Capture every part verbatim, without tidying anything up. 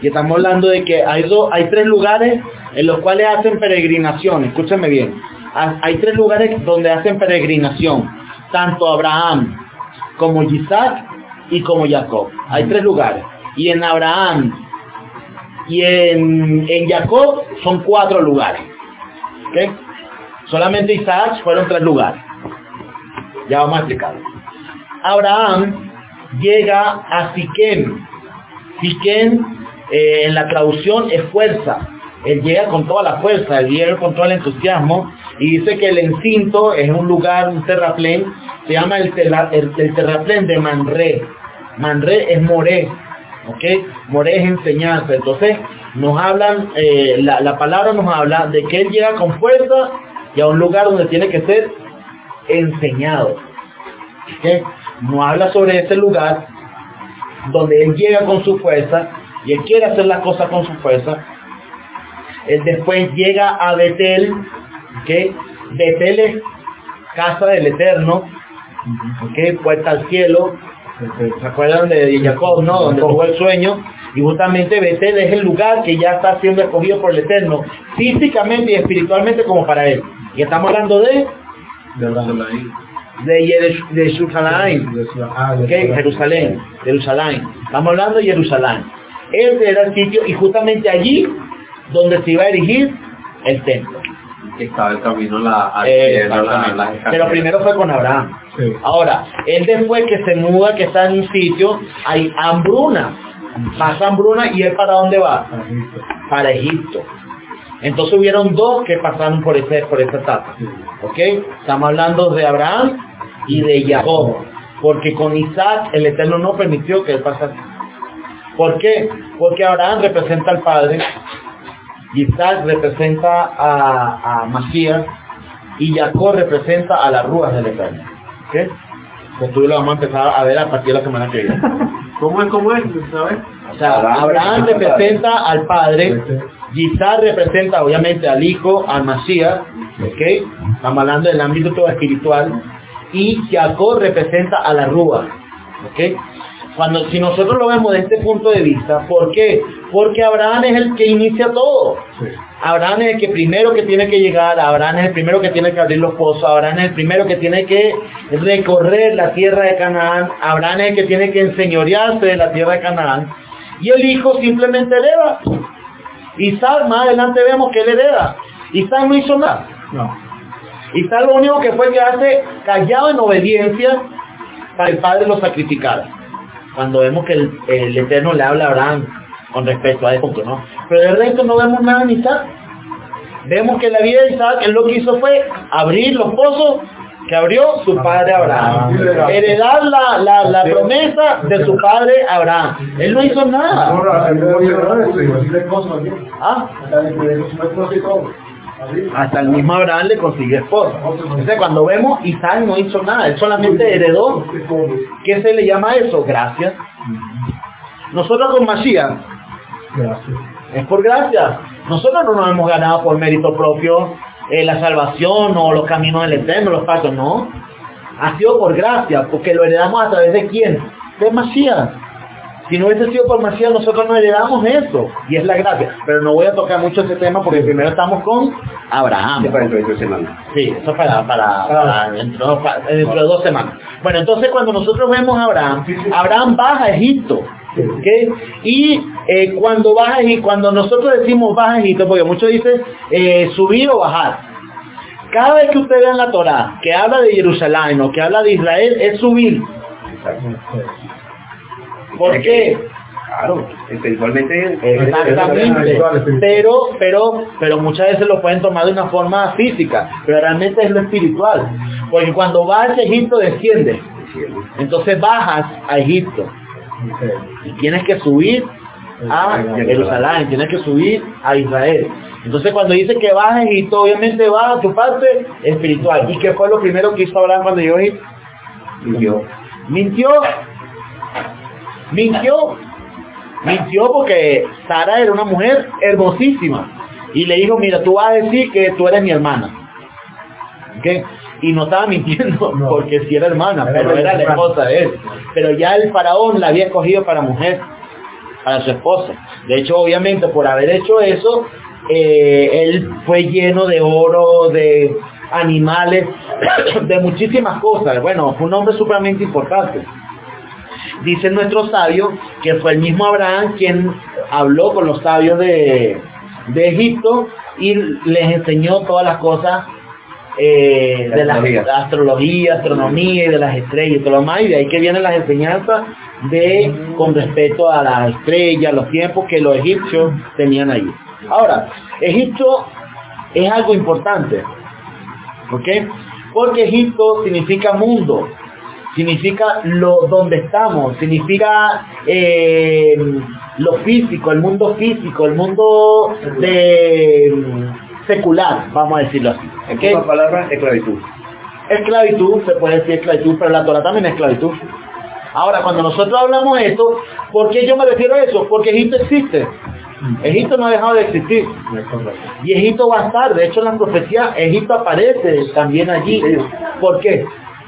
Y estamos hablando de que hay dos, hay tres lugares en los cuales hacen peregrinación. Escúchame bien. Hay tres lugares donde hacen peregrinación. Tanto Abraham como Isaac y como Jacob. Hay tres lugares. Y en Abraham y en, en Jacob son cuatro lugares. ¿Okay? Solamente Isaac fueron tres lugares. Ya vamos a explicarlo. Abraham llega a Siquem. Siquem eh, en la traducción es fuerza. Él llega con toda la fuerza, él llega con todo el entusiasmo y dice que el encinto es un lugar, un terraplén, se llama el, terra, el, el terraplén de Manré. Manré es Moré, ¿ok? Moré es enseñanza. Entonces nos hablan, eh, la, la palabra nos habla de que él llega con fuerza y a un lugar donde tiene que ser enseñado, ¿ok? Nos habla sobre ese lugar donde él llega con su fuerza y él quiere hacer las cosas con su fuerza. Él después llega a Betel, ¿okay? Betel es casa del Eterno, ¿okay? Puerta al cielo. ¿Se acuerdan de Jacob, no? Donde tuvo el sueño. Y justamente Betel es el lugar que ya está siendo escogido por el Eterno, físicamente y espiritualmente como para él. Y estamos hablando de de, Yerush, de Jerusalén, ¿okay? Jerusalén, Jerusalén. Estamos hablando de Jerusalén. Ese era el sitio y justamente allí donde se iba a erigir el templo. Estaba el camino la, al eh, cielo, la, la pero primero fue con Abraham. Sí. Ahora, él después que se muda, que está en un sitio, hay hambruna. Pasa hambruna y él para dónde va? Egipto. Para Egipto. Entonces hubieron dos que pasaron por ese, por esa etapa. ¿Ok? Estamos hablando de Abraham y de Jacob. Porque con Isaac el Eterno no permitió que él pasara. ¿Por qué? Porque Abraham representa al Padre, Isaac representa a, a Masías y Jacob representa a las ruas del Eterno. ¿Ok? Pues tú lo vamos a empezar a ver a partir de la semana que viene. ¿Cómo es? ¿Cómo es? ¿Sabes? O sea, Abraham representa al Padre, Isaac representa obviamente al Hijo, al Masías, ¿ok? Estamos hablando del ámbito todo espiritual, y Jacob representa a la rúa, ¿ok? Cuando, si nosotros lo vemos desde este punto de vista, ¿por qué? Porque Abraham es el que inicia todo. Sí. Abraham es el que primero que tiene que llegar, Abraham es el primero que tiene que abrir los pozos, Abraham es el primero que tiene que recorrer la tierra de Canaán, Abraham es el que tiene que enseñorearse de la tierra de Canaán, y el hijo simplemente hereda. Isaac, más adelante vemos que él hereda. Isaac no hizo nada. No. Isaac lo único que fue quedarse callado en obediencia para que el padre lo sacrificara. Cuando vemos que el, el Eterno le habla a Abraham con respecto a esto, ¿no? Pero de resto no vemos nada en Isaac. Vemos que la vida de Isaac, él lo que hizo fue abrir los pozos que abrió su padre Abraham. Heredar la, la, la promesa de su padre Abraham. Él no hizo nada. ¿Ah? Hasta el mismo Abraham le consiguió esposa. Entonces cuando vemos, Isaac no hizo nada, él solamente heredó. ¿Qué se le llama eso? Gracia. Nosotros con Masías Gracias. es por gracia. Nosotros no nos hemos ganado por mérito propio eh, la salvación o los caminos del Eterno, los pactos, no. Ha sido por gracia, porque lo heredamos a través de quién? De Masías. Si no hubiese sido por Masías, nosotros no heredamos eso, y es la gracia. Pero no voy a tocar mucho ese tema porque primero estamos con Abraham. para dentro de dos semanas. Sí, eso para, para, para dentro, para dentro de dos semanas. Bueno, entonces cuando nosotros vemos a Abraham, Abraham baja a Egipto. ¿Okay? Y eh, cuando baja y cuando nosotros decimos baja a Egipto, porque muchos dicen eh, subir o bajar. Cada vez que usted vea en la Torá que habla de Jerusalén o que habla de Israel, es subir. ¿Por qué? Claro, espiritualmente. Exactamente. Pero, pero, pero muchas veces lo pueden tomar de una forma física, pero realmente es lo espiritual. Porque cuando vas a Egipto desciende. Entonces bajas a Egipto. Y tienes que subir a Jerusalén, tienes que subir a Israel. Entonces cuando dice que vas a Egipto, obviamente vas a tu parte espiritual. ¿Y qué fue lo primero que hizo Abraham cuando llegó a Egipto? Mintió. Mintió. Mintió. Mintió porque Sara era una mujer hermosísima. Y le dijo, mira, tú vas a decir que tú eres mi hermana. ¿Okay? Y no estaba mintiendo, no, porque sí era hermana, pero era la esposa de él. Pero ya el faraón la había escogido para mujer. para su esposa. De hecho, obviamente, por haber hecho eso, eh, él fue lleno de oro, de animales, de muchísimas cosas. Bueno, fue un hombre supremamente importante. Dice nuestro sabio que fue el mismo Abraham quien habló con los sabios de, de Egipto y les enseñó todas las cosas eh, de la astrología, astronomía y de las estrellas y todo lo demás, y de ahí que vienen las enseñanzas de con respecto a las estrellas, los tiempos que los egipcios tenían ahí. Ahora, Egipto es algo importante, ¿ok? Porque Egipto significa mundo, significa lo donde estamos, significa eh, lo físico, el mundo físico, el mundo de secular, vamos a decirlo así. ¿Okay? En una palabra, esclavitud. Esclavitud, se puede decir esclavitud, pero la Torah también es esclavitud. Ahora, cuando nosotros hablamos de esto, ¿por qué yo me refiero a eso? Porque Egipto existe. Egipto no ha dejado de existir. Y Egipto va a estar, de hecho en la profecía, Egipto aparece también allí. ¿Por qué?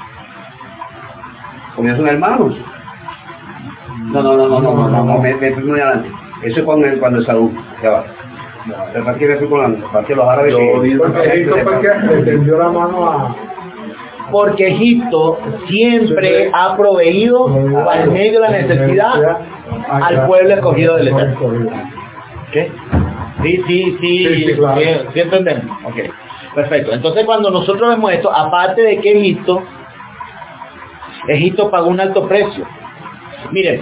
Porque son hermanos. No, no, no, no, no, no, no, no, me, me fui muy adelante. Eso es cuando, cuando el Saúl, ya va. ¿Para qué me fui con la, para qué los árabes? Porque Egipto fue que le tendió la mano a... Porque Egipto siempre ha proveído al medio de la necesidad al pueblo escogido del Eterno. ¿Qué? Sí, sí, sí, sí, sí, claro. sí, sí entendemos. Okay. Perfecto. Entonces cuando nosotros vemos esto, aparte de que Egipto, Egipto pagó un alto precio. Miren,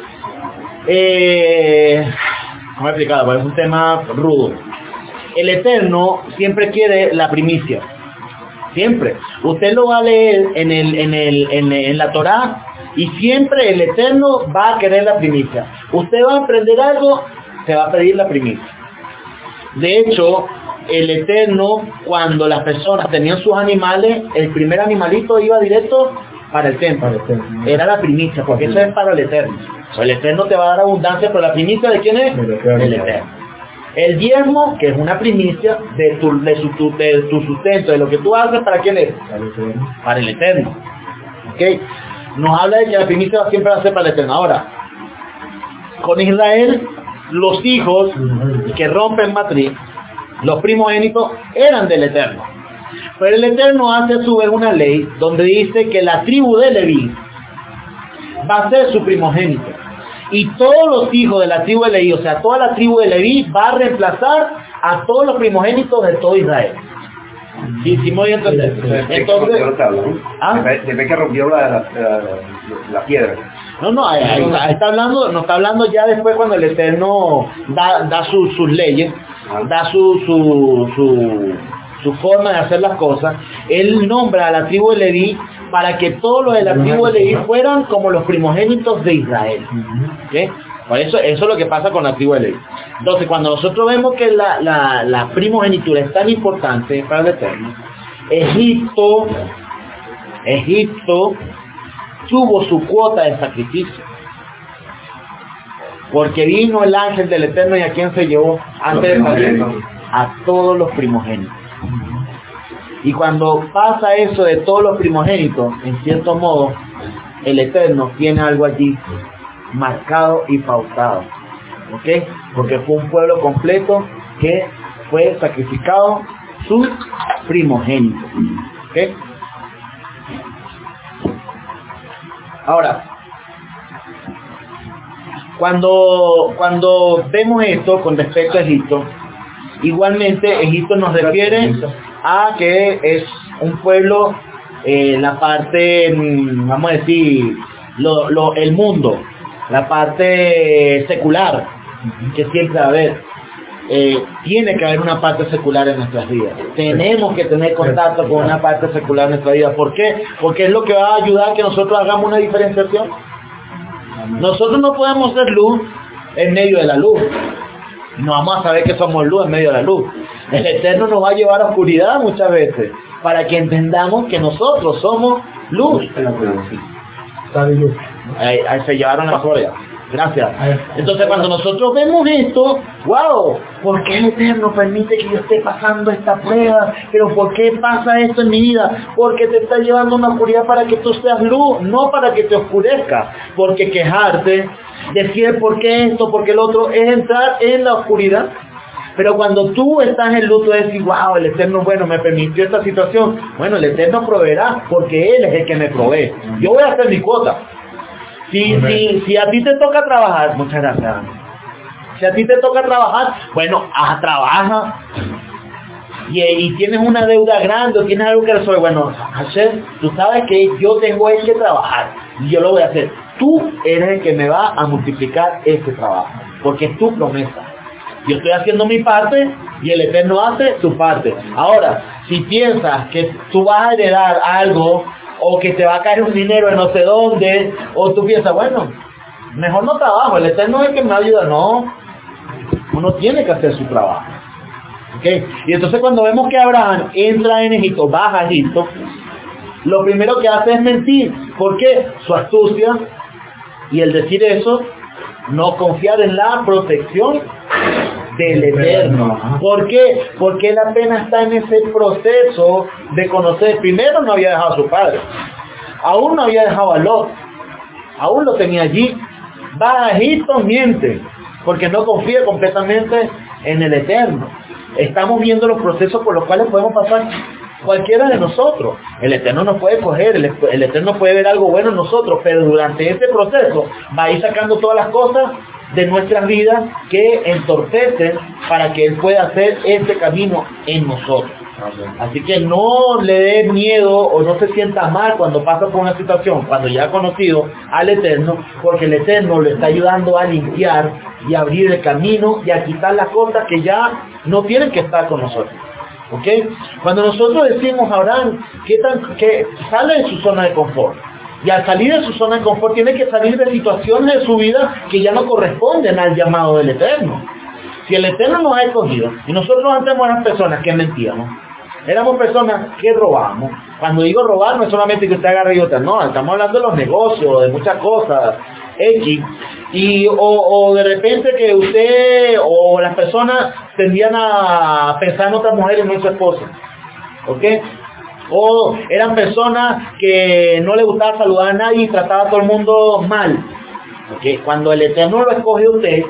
eh, ¿cómo explicarlo? Pues es un tema rudo. El Eterno siempre quiere la primicia. Siempre. Usted lo va a leer en el, en el, en, en la Torá y siempre el Eterno va a querer la primicia. Usted va a emprender algo, se va a pedir la primicia. De hecho, el Eterno, cuando las personas tenían sus animales, el primer animalito iba directo para el templo. Era la primicia, porque eso es para el Eterno. O sea, el Eterno te va a dar abundancia, pero la primicia ¿de quién es? Del Eterno. El diezmo, que es una primicia de tu, de, su, tu, de tu sustento, de lo que tú haces, ¿para quién es? Para el Eterno. ¿Okay? Nos habla de que la primicia siempre va a ser para el Eterno. Ahora, con Israel, los hijos que rompen matriz, los primogénitos, eran del Eterno. Pero el Eterno hace a su vez una ley donde dice que la tribu de Leví va a ser su primogénito. Y todos los hijos de la tribu de Leví, o sea, toda la tribu de Leví va a reemplazar a todos los primogénitos de todo Israel. Sí, sí, me voy a entender. Entonces, ¿ah? Después que rompió la, la, la, la piedra. No, no, ahí, ahí, ahí está hablando, nos está hablando ya después cuando el Eterno da, da su, sus leyes, da su, su, su, su forma de hacer las cosas. Él nombra a la tribu de Leví para que todos los de la tribu de Leví fueran como los primogénitos de Israel. ¿Okay? Por eso, eso es lo que pasa con la tribu de Leví. Entonces, cuando nosotros vemos que la, la, la primogenitura es tan importante para el Eterno, Egipto, Egipto tuvo su cuota de sacrificio. Porque vino el ángel del Eterno y a quién se llevó antes de salir, a todos los primogénitos. Y cuando pasa eso de todos los primogénitos, en cierto modo, el Eterno tiene algo allí marcado y pautado. ¿Ok? Porque fue un pueblo completo que fue sacrificado sus primogénitos. ¿Ok? Ahora, cuando, cuando vemos esto con respecto a Egipto, igualmente Egipto nos refiere a que es un pueblo, eh, la parte, vamos a decir, lo, lo, el mundo, la parte secular, que siempre va a haber. Eh, tiene que haber una parte secular en nuestras vidas. Tenemos que tener contacto con una parte secular en nuestra vida. ¿Por qué? Porque es lo que va a ayudar a que nosotros hagamos una diferenciación. Nosotros no podemos ser luz en medio de la luz. No vamos a saber que somos luz en medio de la luz. El Eterno nos va a llevar a oscuridad muchas veces para que entendamos que nosotros somos luz. Ahí, ahí se llevaron la gloria. Gracias. Entonces cuando nosotros vemos esto, wow, ¿por qué el Eterno permite que yo esté pasando esta prueba? Pero ¿por qué pasa esto en mi vida? Porque te está llevando a una oscuridad para que tú seas luz, no para que te oscurezca. Porque quejarte, decir por qué esto, por qué el otro, es entrar en la oscuridad. Pero cuando tú estás en luz, tú decís, wow, el Eterno, bueno, me permitió esta situación. Bueno, el Eterno proveerá, porque Él es el que me provee. Yo voy a hacer mi cuota. Si, si, si a ti te toca trabajar, muchas gracias. Si a ti te toca trabajar, bueno, ah, trabaja. Y, y tienes una deuda grande, o tienes algo que resolver. Bueno, Hashem, tú sabes que yo tengo es que trabajar. Y yo lo voy a hacer. Tú eres el que me va a multiplicar este trabajo. Porque es tu promesa. Yo estoy haciendo mi parte y el Eterno hace su parte. Ahora, si piensas que tú vas a heredar algo o que te va a caer un dinero en no sé dónde, o tú piensas, bueno, mejor no trabajo, el Eterno es el que me ayuda. No, uno tiene que hacer su trabajo. ¿Okay? Y entonces cuando vemos que Abraham entra en Egipto, baja a Egipto, lo primero que hace es mentir. ¿Por qué? Su astucia y el decir eso, no confiar en la protección del Eterno. ¿Por qué? Porque él apenas está en ese proceso de conocer. Primero no había dejado a su padre, aún no había dejado a Lot, aún lo tenía allí. Va a Egipto, miente, porque no confía completamente en el Eterno. Estamos viendo los procesos por los cuales podemos pasar cualquiera de nosotros. El Eterno nos puede coger, el, el Eterno puede ver algo bueno en nosotros, pero durante ese proceso va a ir sacando todas las cosas de nuestras vidas que entorpecen para que Él pueda hacer este camino en nosotros. Así que no le dé miedo o no se sienta mal cuando pasa por una situación, cuando ya ha conocido al Eterno, porque el Eterno le está ayudando a limpiar y a abrir el camino y a quitar las cosas que ya no tienen que estar con nosotros. ¿Ok? Cuando nosotros decimos a Abraham que, tan, que sale de su zona de confort, y al salir de su zona de confort tiene que salir de situaciones de su vida que ya no corresponden al llamado del Eterno. Si el Eterno nos ha escogido, y nosotros antes éramos personas que mentíamos, éramos personas que robábamos. Cuando digo robar no es solamente que usted agarre y otra, no, estamos hablando de los negocios, de muchas cosas, X, y o, o de repente que usted o las personas tendían a pensar en otras mujeres, no en su esposa, ¿ok? O eran personas que no le gustaba saludar a nadie y trataba a todo el mundo mal, ¿ok? Cuando el Eterno lo escoge a usted,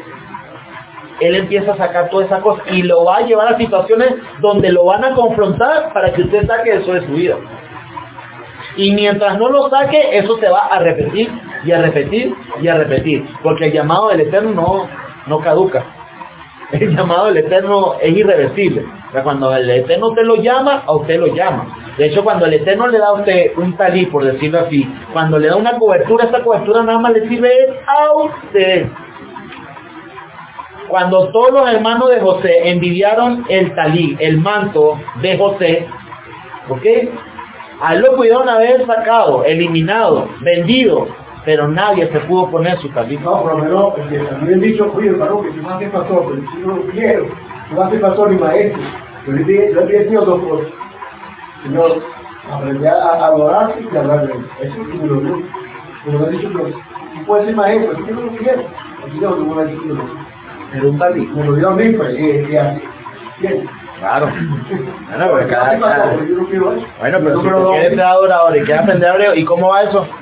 Él empieza a sacar todas esas cosas y lo va a llevar a situaciones donde lo van a confrontar para que usted saque eso de su vida. Y mientras no lo saque, eso se va a repetir y a repetir y a repetir. Porque el llamado del Eterno no, no caduca. El llamado del Eterno es irreversible. O sea, cuando el Eterno te lo llama, a usted lo llama. De hecho, cuando el Eterno le da a usted un talí, por decirlo así, cuando le da una cobertura, esa cobertura nada más le sirve a usted. Cuando todos los hermanos de José envidiaron el talí, el manto de José, ¿ok? A él lo pudieron haber sacado, eliminado, vendido, pero nadie se pudo poner su talí. No, por lo menos, también he dicho, oye, hermano, que tú vas a ser pastor, pero yo no lo quiero. Tú vas a ser pastor y maestro. Yo le dije, yo le dije dos cosas. Señor, aprendí a adorarte y a hablar de él. Eso es lo que me lo dio. Pero me ha dicho, pero tú puedes ser maestro, yo no lo quiero. Así no, no me ha dicho que no. Era un talí. Me lo dio a mí, pues, ¿qué hace? ¿Quién? Claro. Bueno, pero cada, cada... bueno, pero si tú quieres ser adorador y quieres aprender hebreo, ¿y cómo va eso?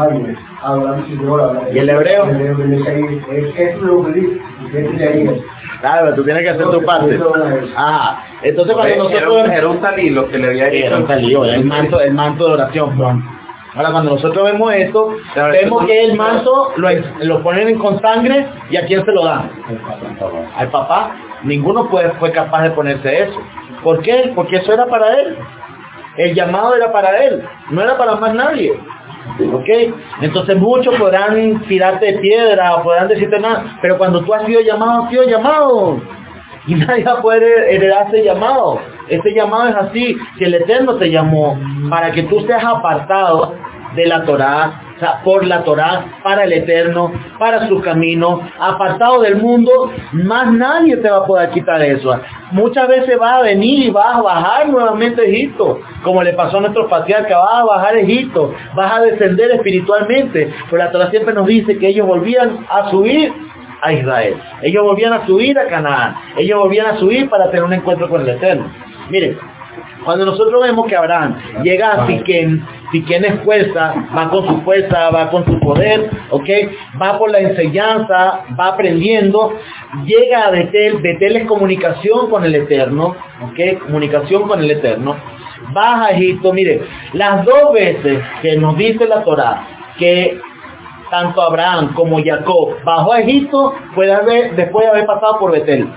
¿Y el hebreo? Es lo que dice, es de ahí. Claro, pero tú tienes que hacer tu parte. Ajá. Entonces cuando nosotros... Era un talí lo que le había dicho. Era un talí, el manto, el manto de oración. Ahora cuando nosotros vemos esto, vemos que el manto lo, lo ponen con sangre, ¿y a quién se lo dan? Al papá. Ninguno fue, fue capaz de ponerse eso. ¿Por qué? Porque eso era para él. El llamado era para él, no era para más nadie. ¿Ok? Entonces muchos podrán tirarte de piedra, podrán decirte nada, pero cuando tú has sido llamado, has sido llamado. Y nadie va a poder heredar ese llamado. Ese llamado es así, que el Eterno te llamó para que tú seas apartado de la Torá, O sea, por la Torá, para el Eterno, para su camino, apartado del mundo, más nadie te va a poder quitar eso. Muchas veces vas a venir y vas a bajar nuevamente a Egipto, como le pasó a nuestro patriarca, vas a bajar a Egipto, vas a descender espiritualmente, pero la Torá siempre nos dice que ellos volvían a subir a Israel, ellos volvían a subir a Canaán, ellos volvían a subir para tener un encuentro con el Eterno. Miren, cuando nosotros vemos que Abraham llega a Siquem, Siquem es fuerza, va con su fuerza, va con su poder, ¿ok? Va por la enseñanza, va aprendiendo, llega a Betel, Betel es comunicación con el Eterno, ¿ok? Comunicación con el Eterno. Va a Egipto, mire, las dos veces que nos dice la Torá que tanto Abraham como Jacob bajó a Egipto fue de haber, después de haber pasado por Betel.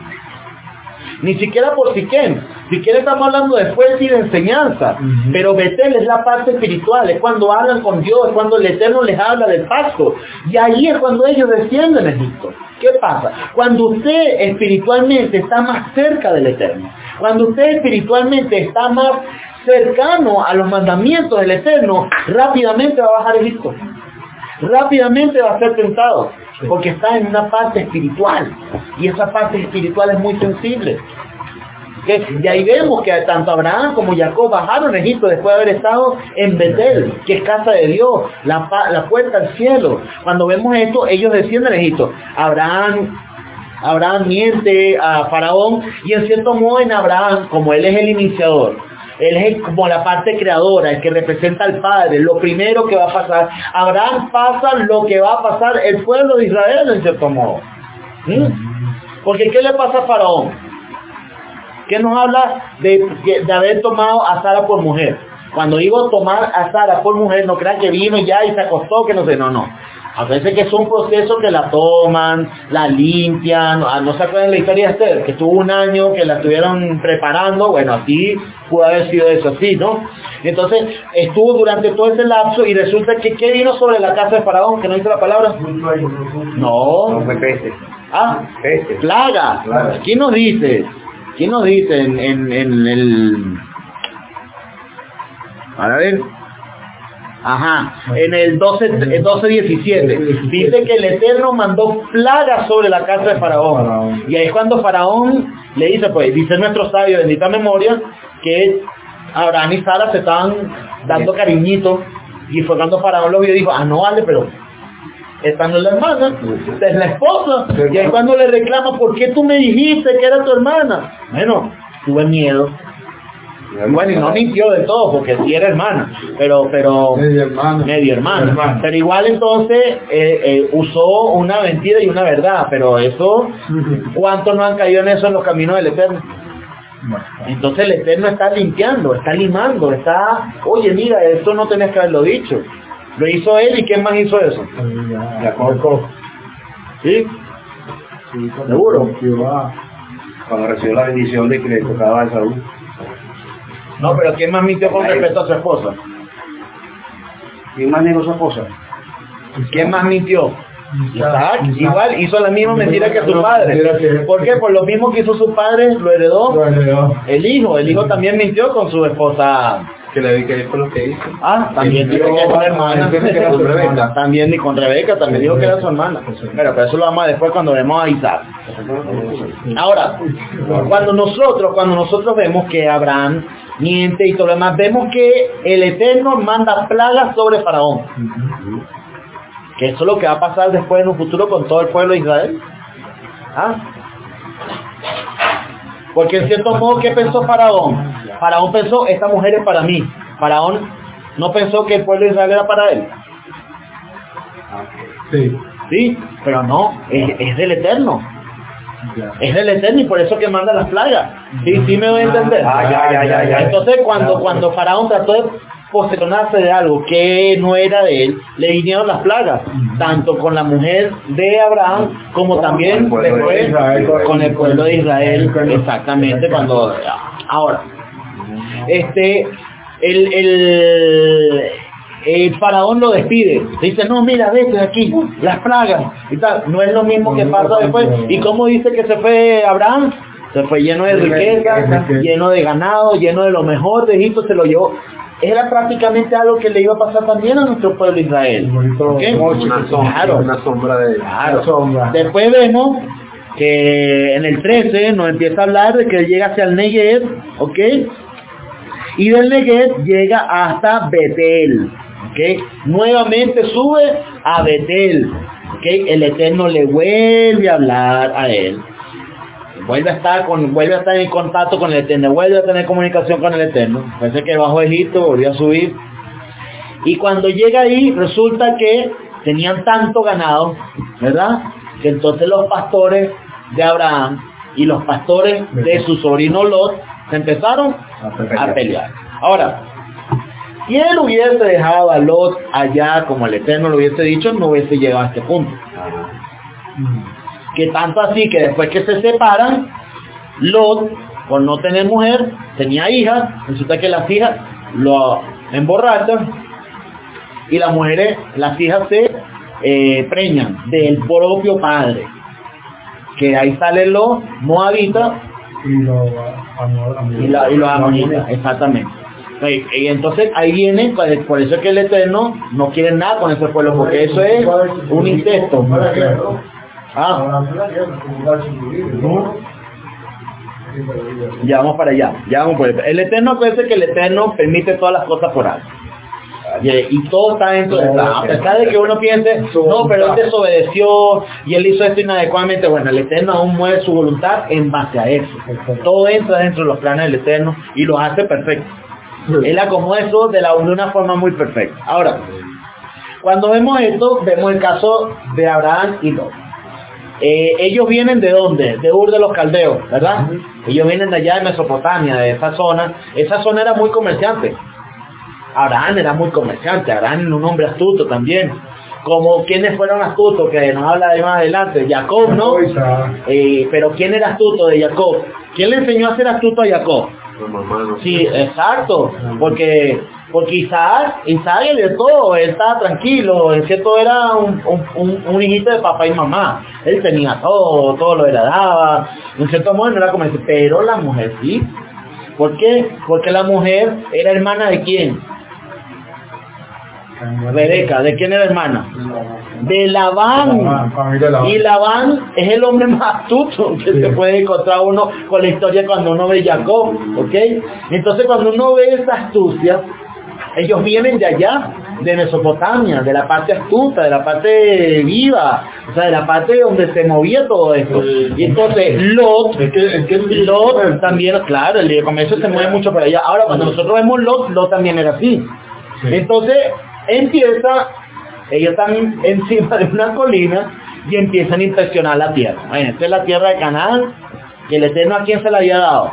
Ni siquiera por Siquem. Siquem estamos hablando de fuerza y de enseñanza. Uh-huh. Pero Betel es la parte espiritual. Es cuando hablan con Dios. Es cuando el Eterno les habla del pacto. Y ahí es cuando ellos descienden a Egipto. ¿Qué pasa? Cuando usted espiritualmente está más cerca del Eterno. Cuando usted espiritualmente está más cercano a los mandamientos del Eterno, rápidamente va a bajar a Egipto. Rápidamente va a ser tentado. Porque está en una parte espiritual. Y esa parte espiritual es muy sensible. ¿Okay? Y ahí vemos que tanto Abraham como Jacob bajaron a Egipto después de haber estado en Betel, que es casa de Dios, la, la puerta al cielo. Cuando vemos esto, ellos descienden a Egipto. Abraham, Abraham miente a Faraón, y en cierto modo en Abraham, como él es el iniciador, él es como la parte creadora, el que representa al Padre, lo primero que va a pasar. Abraham pasa lo que va a pasar el pueblo de Israel, en cierto modo. ¿Mm? Porque ¿qué le pasa a Faraón? ¿Qué nos habla de, de haber tomado a Sara por mujer? Cuando digo tomar a Sara por mujer, no crean que vino ya y se acostó, que no sé, no, no. A veces que es un proceso que la toman, la limpian. ¿No se acuerdan de la historia de Esther? Que estuvo un año que la estuvieron preparando. Bueno, así pudo haber sido eso así, ¿no? Entonces, estuvo durante todo ese lapso y resulta que ¿qué vino sobre la casa de Faraón? ¿Que no dice la palabra? No. No fue peste. Ah, peste. Plaga. Plaga. ¿Quién nos dice? ¿Quién nos dice en, en, en el... A ver... Ajá, en el doce diecisiete dice que el Eterno mandó plagas sobre la casa de Faraón. Y ahí es cuando Faraón le dice, pues, dice nuestro sabio, bendita memoria, que Abraham y Sara se estaban dando cariñitos. Y fue cuando Faraón lo vio y dijo, ah, no vale, pero esta no es la hermana, esta es la esposa. Y ahí es cuando le reclama, ¿por qué tú me dijiste que era tu hermana? Bueno, tuve miedo. Bueno, y no mintió del todo, porque sí era hermana, pero, pero medio hermana, medio hermana. hermana. Pero igual entonces eh, eh, usó una mentira y una verdad, pero eso, ¿cuántos no han caído en eso en los caminos del Eterno? Entonces el Eterno está limpiando, está limando, está, oye, mira, esto no tenés que haberlo dicho. Lo hizo él, ¿y quién más hizo eso? Jacob. ¿Sí? Sí, ¿seguro? Cuando recibió la bendición de que le tocaba a Saúl. No, pero ¿quién más mintió con respecto a su esposa? ¿Quién más negó su esposa? ¿Quién más mintió? Isaac. Igual hizo la misma mentira que su padre. ¿Por qué? Por lo mismo que hizo su padre, lo heredó el hijo. El hijo también mintió con su esposa. Que le vi que fue lo que hizo. Ah, también dijo que era su hermana. También y con Rebeca también dijo que era su hermana. Pero, pero eso lo vamos a después cuando vemos a Isaac. Ahora, cuando nosotros, cuando nosotros vemos que Abraham miente y todo lo demás, vemos que el Eterno manda plagas sobre Faraón. Que eso es lo que va a pasar después en un futuro con todo el pueblo de Israel. ¿Ah? Porque en cierto modo, ¿qué pensó Faraón? Faraón pensó, esta mujer es para mí. Faraón no pensó que el pueblo de Israel era para él. Sí. Sí, pero no, es, es del Eterno. Es del Eterno y por eso que manda las plagas. Sí, sí me voy a entender. Ah, ya, ya, ya, ya. Entonces cuando, cuando Faraón trató de posesionarse de algo que no era de él, le vinieron las plagas, tanto con la mujer de Abraham como también después con el pueblo de Israel, exactamente. Cuando ahora este el, el el faraón lo despide, dice, no, mira, vete aquí, las plagas y tal. No es lo mismo que pasa después. ¿Y cómo dice que se fue Abraham? Se fue lleno de riqueza, lleno de ganado, lleno de lo mejor de Egipto, se lo llevó. era prácticamente algo que le iba a pasar también a nuestro pueblo Israel. ¿Okay? Una sombra, Claro. una sombra de... Claro. sombra. Después vemos que en el trece nos empieza a hablar de que llega hacia el Negev, ¿ok? Y del Negev llega hasta Betel, ¿ok? Nuevamente sube a Betel, ¿ok? El Eterno le vuelve a hablar a él. Vuelve a estar con, vuelve a estar en contacto con el Eterno, vuelve a tener comunicación con el Eterno. Parece que bajó a Egipto, volvió a subir. Y cuando llega ahí, resulta que tenían tanto ganado, ¿verdad? Que entonces los pastores de Abraham y los pastores de su sobrino Lot se empezaron a pelear. Ahora, si él hubiese dejado a Lot allá, como el Eterno le hubiese dicho, no hubiese llegado a este punto. Que tanto así que después que se separan, Lot, por no tener mujer, tenía hijas, resulta que las hijas lo emborrachan y las mujeres, las hijas se eh, preñan del propio padre, que ahí salen los moabitas Y los y, la, y los amonitas, exactamente. Y, y entonces ahí viene, por eso es que el Eterno no quiere nada con ese pueblo, porque eso es un incesto. Ah, ya vamos para allá, ya vamos por el, el Eterno, acuérdense que el Eterno permite todas las cosas por algo. Y, y todo está dentro de eso. A pesar de que uno piense, no, pero él desobedeció y él hizo esto inadecuadamente, bueno, el Eterno aún mueve su voluntad en base a eso. Todo entra dentro de los planes del Eterno y lo hace perfecto. Él acomoda eso de, la, de una forma muy perfecta. Ahora, cuando vemos esto, vemos el caso de Abraham y Lot. Eh, ellos vienen de dónde? De Ur de los Caldeos, ¿verdad? Ellos vienen de allá de Mesopotamia, de esa zona. Esa zona era muy comerciante. Abraham era muy comerciante, Abraham era un hombre astuto también. Como quienes fueron astutos, que nos habla de más adelante, Jacob, ¿no? Eh, pero ¿quién era astuto de Jacob? ¿Quién le enseñó a ser astuto a Jacob? Sí, exacto, porque porque Isaac, Isaac de todo, él estaba tranquilo, en cierto era un, un, un hijito de papá y mamá, él tenía todo, todo lo heredaba, en cierto modo no era como ese, pero la mujer sí. ¿Por qué? Porque la mujer era hermana de quién? Rebeca, ¿de quién era hermana? De Labán. Y Labán es el hombre más astuto que sí. Se puede encontrar uno con la historia cuando uno ve Jacob, ¿ok? Entonces cuando uno ve esa astucia, ellos vienen de allá, de Mesopotamia, de la parte astuta, de la parte viva, o sea, de la parte donde se movía todo esto. Y entonces Lot, es que, es que Lot también, claro, el de comercio se mueve mucho por allá. Ahora cuando nosotros vemos Lot, Lot también era así. Sí. Entonces empieza, ellos están encima de una colina y empiezan a inspeccionar la tierra. Bueno, esta es la tierra de Canaán, y el Eterno ¿a quién se la había dado?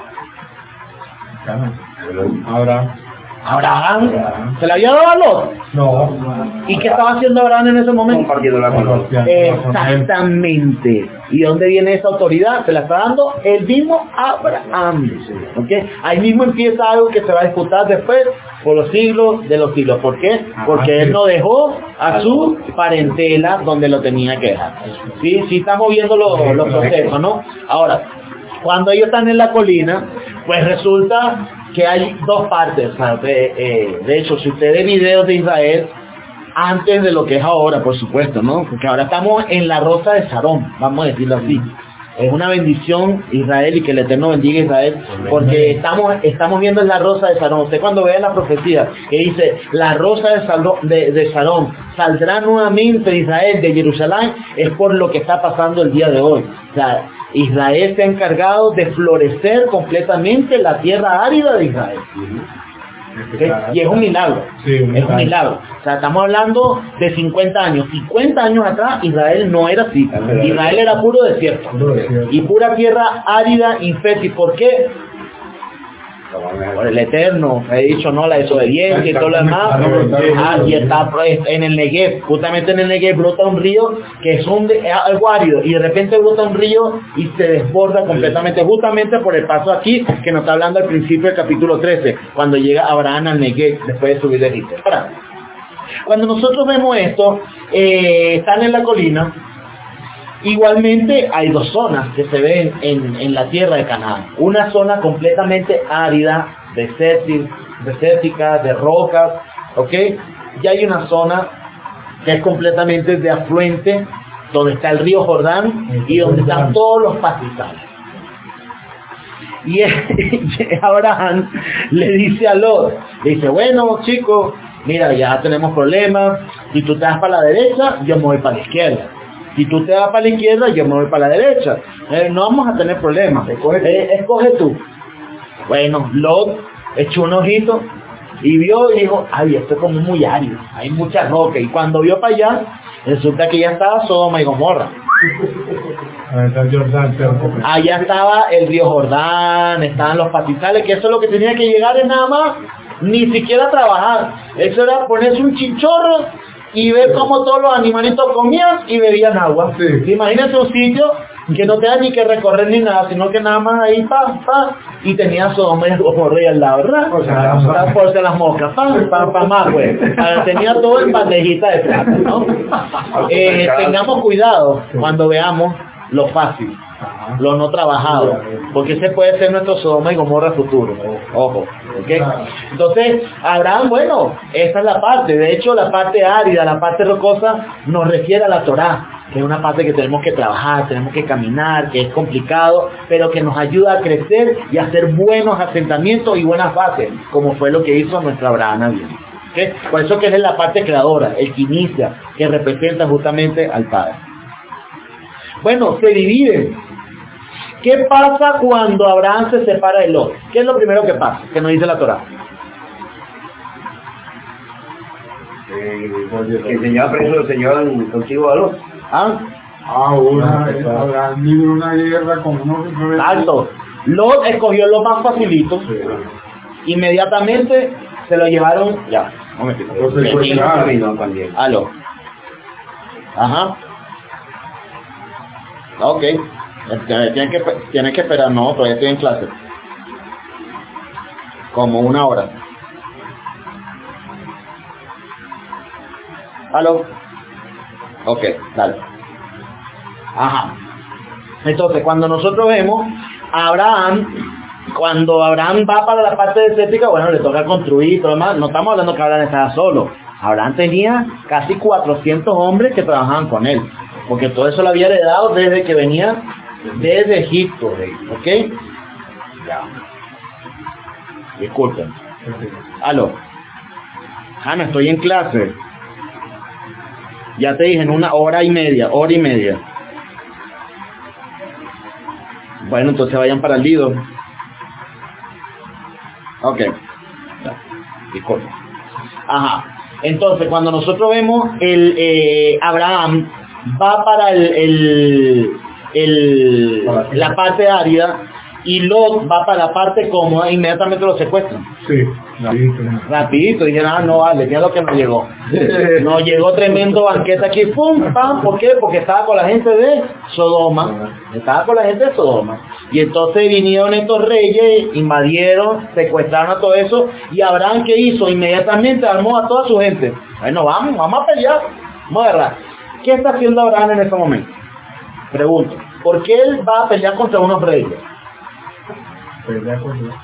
Ahora. Abraham, ¿se le había dado a Lot? No. ¿Y qué estaba haciendo Abraham en ese momento? Compartiendo la con Exactamente. ¿Y de dónde viene esa autoridad? Se la está dando el mismo Abraham. ¿Okay? Ahí mismo empieza algo que se va a disputar después por los siglos de los siglos. ¿Por qué? Porque él no dejó a su parentela donde lo tenía que dejar. Sí, sí estamos viendo los, los procesos, ¿no? Ahora, cuando ellos están en la colina, pues resulta que hay dos partes. O sea, de, eh, de hecho, si usted ve videos de Israel, antes de lo que es ahora, por supuesto, ¿no? Porque ahora estamos en la rosa de Sarón, vamos a decirlo así. Es una bendición Israel y que el Eterno bendiga a Israel, porque estamos estamos viendo en la rosa de Sarón. Usted cuando vea la profecía que dice la rosa de Sarón, de, de Sarón saldrá nuevamente de Israel, de Jerusalén, es por lo que está pasando el día de hoy. O sea, Israel se ha encargado de florecer completamente la tierra árida de Israel. ¿Okay? Y es un milagro, sí, un es un milagro. O sea, estamos hablando de cincuenta años. cincuenta años atrás Israel no era así. Israel era puro desierto y pura tierra árida, infértil. ¿Por qué? Por el Eterno, he dicho, no, la desobediencia y todo lo demás. Ah, y está en el Negev, justamente en el Negev brota un río que es, un, es algo árido, y de repente brota un río y se desborda completamente, justamente por el paso aquí que nos está hablando al principio del capítulo trece, cuando llega Abraham al Negev después de subir de Egipto. Ahora, cuando nosotros vemos esto, eh, están en la colina, Igualmente hay dos zonas que se ven en, en la tierra de Canaán. Una zona completamente árida, desértica, desértica, de rocas, ¿ok? Y hay una zona que es completamente de afluente, donde está el río Jordán y donde están todos los pastizales. Y Abraham le dice a Lot, le dice, bueno chicos, mira, ya tenemos problemas, si tú te vas para la derecha, yo me voy para la izquierda. Si tú te vas para la izquierda, yo me voy para la derecha. Eh, no vamos a tener problemas. Escoge, eh, escoge tú. Bueno, Lot echó un ojito y vio y dijo, ay, esto es como muy árido, hay mucha roca. Y cuando vio para allá, resulta que ya estaba Sodoma y Gomorra. Allá estaba el río Jordán, estaban los pastizales, que eso es lo que tenía que llegar es nada más, ni siquiera trabajar. Eso era ponerse un chinchorro y ver cómo todos los animalitos comían y bebían agua. Sí. Imagínate un sitio que no tenga ni que recorrer ni nada, sino que nada más ahí, pa, pa, y tenía Sodoma y Gomorra al lado, ¿verdad? O sea, por ser las moscas, pa, pa, pa más, pues. Tenía todo en bandejita de plata, ¿no? Eh, tengamos cuidado cuando veamos lo fácil, lo no trabajado, porque ese puede ser nuestro Sodoma y Gomorra futuro. Ojo, ¿ok? Entonces, Abraham, bueno, esa es la parte. De hecho, la parte árida, la parte rocosa, nos refiere a la Torá, que es una parte que tenemos que trabajar, tenemos que caminar, que es complicado, pero que nos ayuda a crecer y a hacer buenos asentamientos y buenas bases, como fue lo que hizo nuestra Abraham. ¿Okay? Por eso que es la parte creadora, el que inicia, que representa justamente al Padre. Bueno, se dividen. ¿Qué pasa cuando Abraham se separa de Lot? ¿Qué es lo primero que pasa? Que nos dice la Torá. Eh, que se lleva preso, se llevan consigo a Lot. ¿Ah? Ahora Abraham libró una guerra con unos... Alto. Lot escogió lo más facilito. Sí. Inmediatamente se lo llevaron... Ya, un momentito. Aló. Ajá. Ok. Tienes que, tienes que esperar, no, todavía estoy en clase. Como una hora. ¿Aló? Ok, dale. Ajá. Entonces, cuando nosotros vemos a Abraham, cuando Abraham va para la parte desértica, bueno, le toca construir, pero además, no estamos hablando que Abraham estaba solo. Abraham tenía casi cuatrocientos hombres que trabajaban con él, porque todo eso lo había heredado desde que venía desde Egipto, ¿ok? Ya. Disculpen. Aló. Hanna, estoy en clase. Ya te dije, en una hora y media, hora y media. Bueno, entonces vayan para el Lido. Ok. Ya. Disculpen. Ajá. Entonces, cuando nosotros vemos el eh, Abraham va para el, el, el la parte árida y Lot va para la parte cómoda, inmediatamente lo secuestran. Sí, rapidito. Rapidito, dijeron, ah, no vale, mira lo que nos llegó. Nos llegó tremendo banquete aquí, pum, pam, ¿por qué? Porque estaba con la gente de Sodoma, estaba con la gente de Sodoma. Y entonces vinieron estos reyes, invadieron, secuestraron a todo eso, y Abraham, ¿qué hizo? Inmediatamente armó a toda su gente. Bueno, vamos, vamos a pelear, vamos a agarrar. ¿Qué está haciendo Abraham en ese momento? Pregunto, ¿por qué él va a pelear contra unos reyes? Pelea con Dios.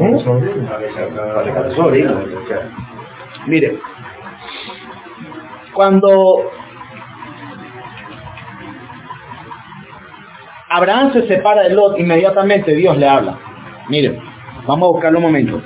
Mire, cuando Abraham se separa de Lot, inmediatamente Dios le habla. Mire, vamos a buscarlo un momento.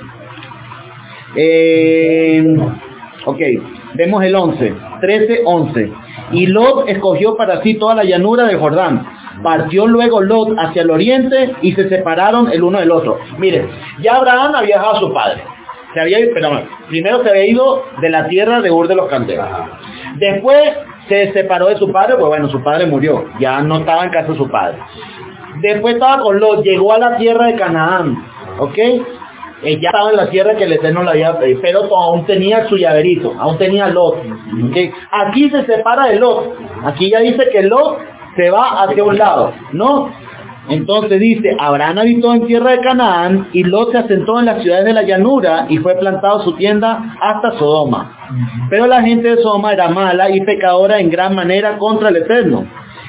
Eh, ok, vemos el once, trece, once. Y Lot escogió para sí toda la llanura del Jordán. Partió luego Lot hacia el oriente y se separaron el uno del otro. Miren, ya Abraham había dejado a su padre. Se había, perdón, primero se había ido de la tierra de Ur de los Caldeos. Después se separó de su padre, pues bueno, su padre murió. Ya no estaba en casa de su padre. Después estaba con Lot, llegó a la tierra de Canaán. ¿Ok? Eh, ya estaba en la tierra que el Eterno le había pedido, pero aún tenía su llaverito, aún tenía Lot. ¿Okay? Aquí se separa de Lot. Aquí ya dice que Lot se va hacia un lado, ¿no? Entonces dice, Abraham habitó en tierra de Canaán y Lot se asentó en las ciudades de la llanura y fue plantado su tienda hasta Sodoma. Pero la gente de Sodoma era mala y pecadora en gran manera contra el Eterno.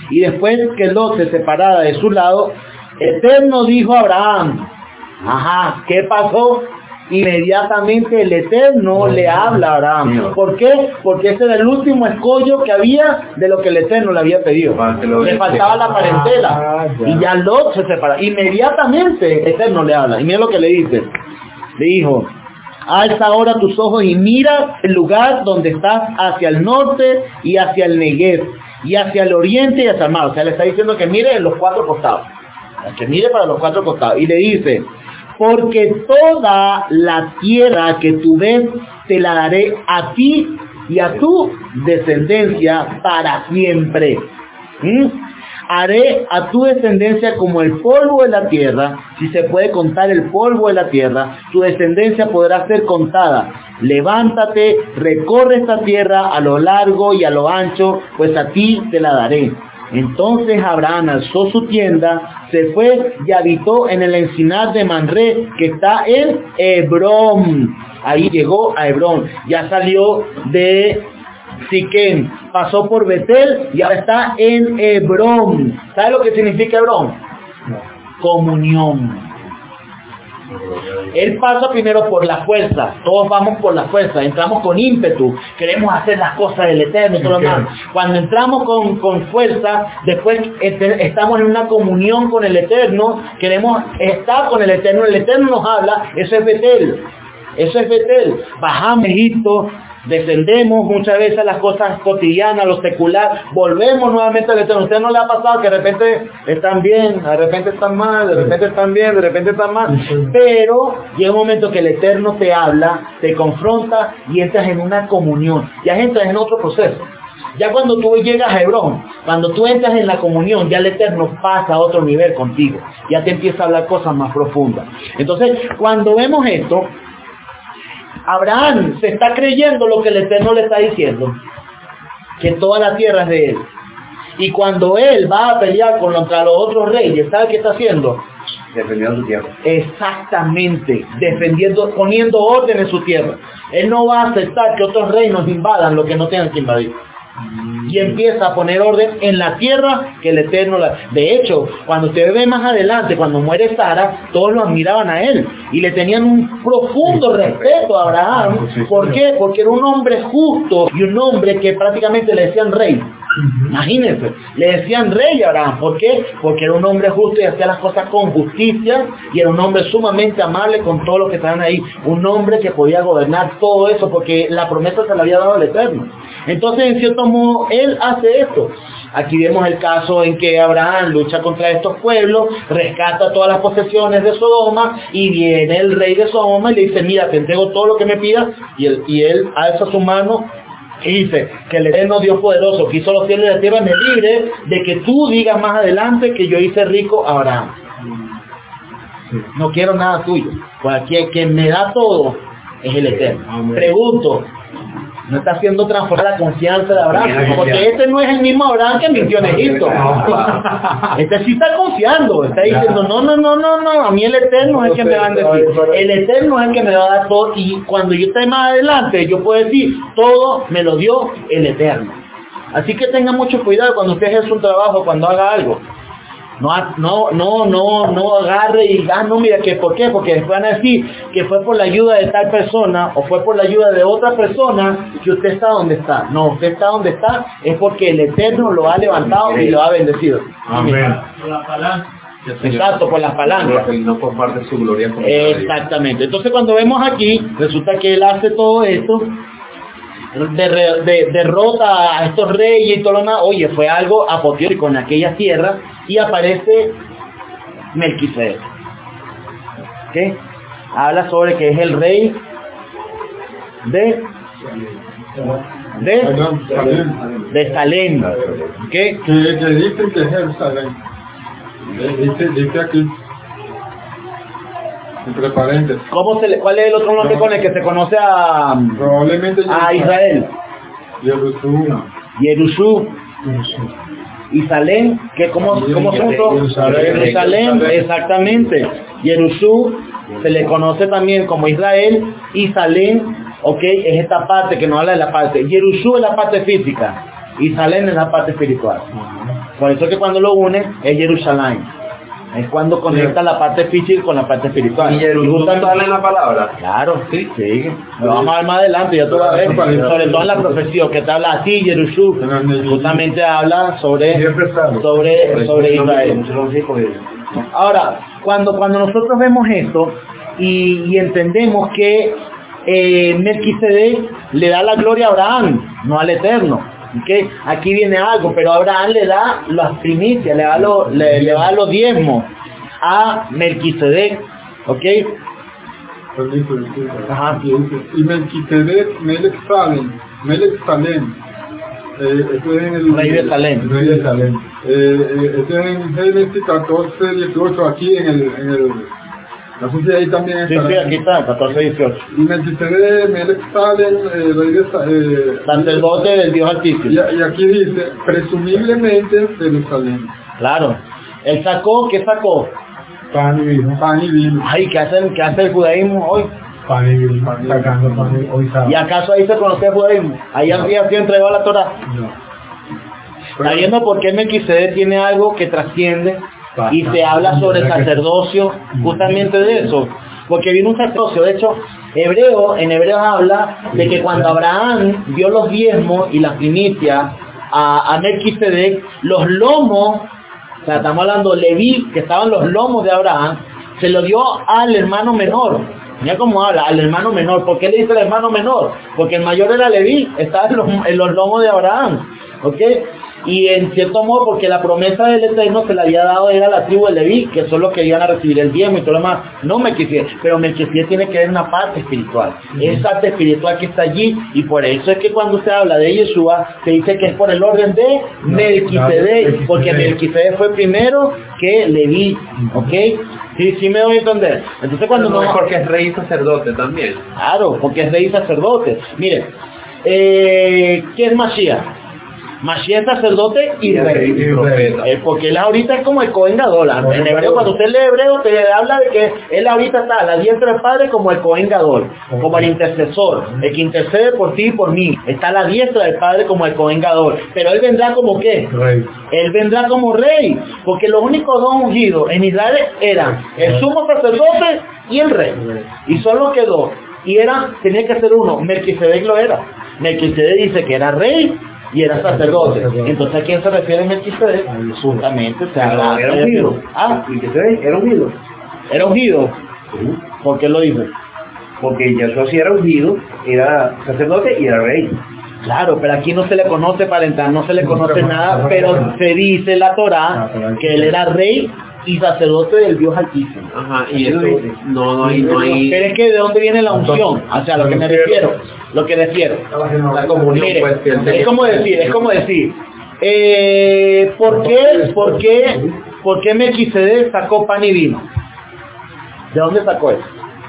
Y después que Lot se separara de su lado, Eterno dijo a Abraham, ajá, ¿qué pasó? Inmediatamente el Eterno le habla a Abraham. ¿Por qué? Porque ese era el último escollo que había de lo que el Eterno le había pedido. Le faltaba la parentela. Y ya Lot se separa. Inmediatamente el Eterno le habla. Y mira lo que le dice. Le dijo, alza ahora tus ojos y mira el lugar donde estás hacia el norte y hacia el Negev, y hacia el oriente y hacia el mar. O sea, le está diciendo que mire en los cuatro costados. Que mire para los cuatro costados. Y le dice, porque toda la tierra que tú ves te la daré a ti y a tu descendencia para siempre. ¿Mm? Haré a tu descendencia como el polvo de la tierra. Si se puede contar el polvo de la tierra, tu descendencia podrá ser contada. Levántate, recorre esta tierra a lo largo y a lo ancho, pues a ti te la daré. Entonces Abraham alzó su tienda, se fue y habitó en el encinar de Manré, que está en Hebrón. Ahí llegó a Hebrón. Ya salió de Siquén, pasó por Betel y ahora está en Hebrón. ¿Sabe lo que significa Hebrón? Comunión. Él pasa primero por la fuerza. Todos vamos por la fuerza. Entramos con ímpetu. Queremos hacer las cosas del Eterno y todo lo demás. Cuando entramos con, con fuerza, después estamos en una comunión con el Eterno. Queremos estar con el Eterno. El Eterno nos habla. Eso es Betel. Eso es Betel. Bajamos a Egipto. Descendemos muchas veces a las cosas cotidianas, lo secular, volvemos nuevamente al Eterno. ¿A usted no le ha pasado que de repente están bien, de repente están mal, de repente están bien, de repente están mal? Pero llega un momento que el Eterno te habla, te confronta y entras en una comunión, ya entras en otro proceso. Ya cuando tú llegas a Hebrón, cuando tú entras en la comunión, ya el Eterno pasa a otro nivel contigo, ya te empieza a hablar cosas más profundas. Entonces, cuando vemos esto, Abraham se está creyendo lo que el Eterno le está diciendo, que toda la tierra es de él. Y cuando él va a pelear contra los otros reyes, ¿sabe qué está haciendo? Defendiendo su tierra. Exactamente, defendiendo, poniendo orden en su tierra. Él no va a aceptar que otros reinos invadan lo que no tengan que invadir. Y empieza a poner orden en la tierra que el Eterno la... De hecho, cuando usted ve más adelante, cuando muere Sara, todos lo admiraban a él y le tenían un profundo respeto a Abraham. ¿Por qué? Porque era un hombre justo y un hombre que prácticamente le decían rey. Imagínense, le decían rey a Abraham. ¿Por qué? Porque era un hombre justo y hacía las cosas con justicia, y era un hombre sumamente amable con todos los que estaban ahí. Un hombre que podía gobernar todo eso porque la promesa se le había dado al Eterno. Entonces, en cierto modo, él hace esto. Aquí vemos el caso en que Abraham lucha contra estos pueblos, rescata todas las posesiones de Sodoma, y viene el rey de Sodoma y le dice, mira, te entrego todo lo que me pidas, y él, y él alza su mano y dice que el Eterno Dios poderoso que hizo los cielos y la tierra me libre de que tú digas más adelante que yo hice rico a Abraham. No quiero nada tuyo, pues aquí quien me da todo es el Eterno. Pregunto, no está haciendo transformar la confianza de Abraham, porque este no es el mismo Abraham que mintió en Egipto. Este sí está confiando, está diciendo, no, no, no, no, no, a mí el Eterno es el que me va a decir, el Eterno es el que me va a dar todo, y cuando yo esté más adelante, yo puedo decir, todo me lo dio el Eterno. Así que tenga mucho cuidado cuando usted ejerce un trabajo, cuando haga algo. No, no, no, no, no agarre y, ah, no, mira, que ¿por qué? Porque después van a decir que fue por la ayuda de tal persona o fue por la ayuda de otra persona que usted está donde está. No, usted está donde está es porque el Eterno lo ha levantado y lo ha bendecido. Amén. Por las palancas. Exacto, por las palancas. Y no por parte de su gloria. Exactamente. Entonces, cuando vemos aquí, resulta que él hace todo esto. De, de, derrota a estos reyes y todo lo demás. Oye, fue algo apoteósico en aquella tierra, y aparece Melquisedec. ¿Qué? Habla sobre que es el rey de de de Salem. ¿Qué? Que, que dicen que es Jerusalén. Dice, dice aquí, entre paréntesis. ¿Cómo se le, ¿Cuál es el otro nombre con el que se conoce a, Probablemente a Israel? Jerusalén. Yerusú. Y Salem, que como cómo son todos? Jerusalén, exactamente. Yerusú se le conoce también como Israel, y Salem, ok, es esta parte que nos habla de la parte. Yerusú es la parte física y Salem es la parte espiritual. Por eso que cuando lo une es Jerusalén. Es cuando conecta la parte física con la parte espiritual. ¿Y Jerusalén sale en la palabra? Claro, sí, sí. Lo vamos a ver más adelante, ya tú vas a ver. Sobre todo en la profecía que te habla a ti, Jerusalén. Justamente habla sobre, sobre, sobre Israel. Ahora, cuando, cuando nosotros vemos esto y, y entendemos que eh, Melquisedec le da la gloria a Abraham, no al Eterno. ¿Okay? Aquí viene algo, pero Abraham le da las primicias, le da, lo, le, le da los diezmos a Melquisedec, ¿ok? Ajá. Y Melquisedec, Melech Salem, Melech Salem, eh, esto es en el rey de Salem, rey de Salem. Eh, eh, esto es en Génesis catorce, dieciocho, aquí en el, en el no sé si ahí también está. Sí, sí, aquí está, catorce, dieciocho. Y Melquisedec, Melech Salem, eh, rey de eh, sacerdote del Dios Altísimo. Y, y aquí dice, presumiblemente Jerusalén. Claro. Él sacó, ¿qué sacó? Pan y vino. Pan y vino. Ay, ¿qué hace, qué hace el judaísmo hoy? Pan y vino. Pan, sacando pan y hoy sábado. ¿Y acaso ahí se conoce el judaísmo? Ahí no. Había sido entregado a la Torah. No. Está viendo por qué Melquisedec tiene algo que trasciende y se habla sobre el sacerdocio, justamente de eso, porque viene un sacerdocio. De hecho, Hebreo, en Hebreo habla de que cuando Abraham dio los diezmos y las primicias a, a Melquisedec, los lomos, o sea, estamos hablando de Leví, que estaban los lomos de Abraham, se lo dio al hermano menor. Mira cómo habla, al hermano menor. ¿Por qué le dice al hermano menor? Porque el mayor era Leví, estaba en los, en los lomos de Abraham, ¿ok? Y en cierto modo, porque la promesa del Eterno se le había dado era a la tribu de Leví, que son los que iban a recibir el diezmo y todo lo demás. No Melquisedec, pero Melquisedec tiene que ver una parte espiritual. Esa parte espiritual que está allí, y por eso es que cuando se habla de Yeshua, se dice que es por el orden de Melquisedec, porque Melquisedec fue primero que Leví, ¿ok? Sí, sí me doy a entender. Entonces cuando no, no... porque es rey y sacerdote también. Claro, porque es rey y sacerdote. Miren, eh, ¿qué es Mashiach? Mashiach es sacerdote y rey, y profeta. Eh, porque él ahorita es como el Cohen Gadol. En hebreo, cuando usted lee hebreo, te habla de que él ahorita está a la diestra del Padre como el Cohen Gadol, como el intercesor, el que intercede por ti y por mí. Está a la diestra del Padre como el Cohen Gadol. Pero él vendrá como ¿qué? Rey. Él vendrá como rey, porque los únicos dos ungidos en Israel eran el sumo sacerdote y el rey. Y solo quedó. Y era, tenía que ser uno. Melquisedec lo era. Melquisedec dice que era rey y era sacerdote. Entonces, ¿a quién se refiere Melquisedec? Justamente, se habla. Era ungido. Ah, Melquisedec era ungido. ¿era ungido? ¿Por qué lo dice? Porque Yahshua sí era ungido, era sacerdote y era rey. Claro, pero aquí no se le conoce para entrar, no se le conoce nada, pero se dice la Torá que él era rey y sacerdote del Dios Altísimo. Ajá, y eso no, no hay, no hay... Pero es que ¿de dónde viene la unción? O sea, lo que me refiero, lo que refiero. La comunión, Mire, pues, que él tenía. es como decir, es como decir, eh, ¿por qué, por qué, por qué Melquisedec sacó pan y vino? ¿De dónde sacó eso?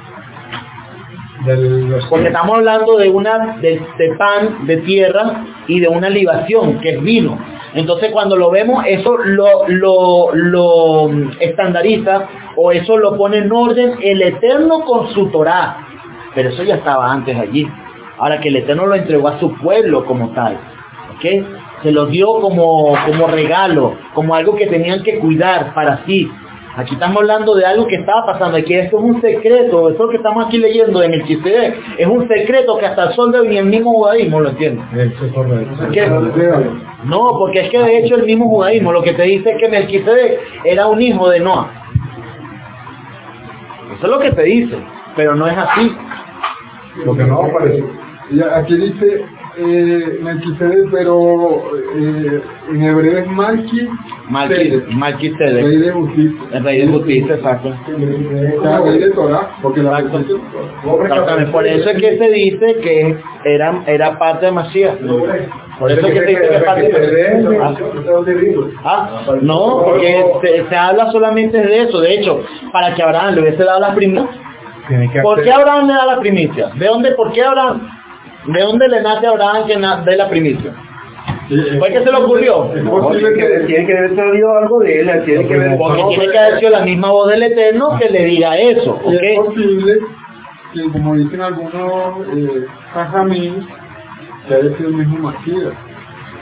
Porque estamos hablando de una de, de pan, de tierra y de una libación, que es vino. Entonces cuando lo vemos, eso lo, lo, lo estandariza o eso lo pone en orden el Eterno con su Torá. Pero eso ya estaba antes allí. Ahora que el Eterno lo entregó a su pueblo como tal, ¿ok? Se lo dio como, como regalo, como algo que tenían que cuidar para sí. Aquí estamos hablando de algo que estaba pasando, y que esto es un secreto, esto que estamos aquí leyendo de Melquisedec, es un secreto que hasta el sol de hoy ni el mismo judaísmo lo entiende. Eso es correcto. ¿Qué? No, porque es que de hecho el mismo judaísmo lo que te dice es que Melquisedec era un hijo de Noah. Eso es lo que te dice, pero no es así. Lo que no aparece. Y aquí dice eh, Melquisedec, pero eh, en hebreo es Malki. Melquisedec, Rey de justicia. el rey de justicia, exacto. O sea, rey de Torah, porque la Exacto. Exactamente. Por eso es que se dice que era, era parte de Mashiach. Por eso es que se dice que es parte de Ah, no, porque se, se habla solamente de eso. De hecho, para que Abraham le hubiese dado las primicias. ¿Por qué Abraham le da la primicia? ¿De dónde, por qué Abraham? ¿De dónde le nace a Abraham que na, dé la primicia? ¿Fue que se le ocurrió? Tiene que haber salido algo de él, tiene que ver. Porque tiene que haber sido la misma voz del Eterno que le diga eso, Y ¿ok? es posible que, como dicen algunos eh, jajamín, que haya sido el mismo Mashiach.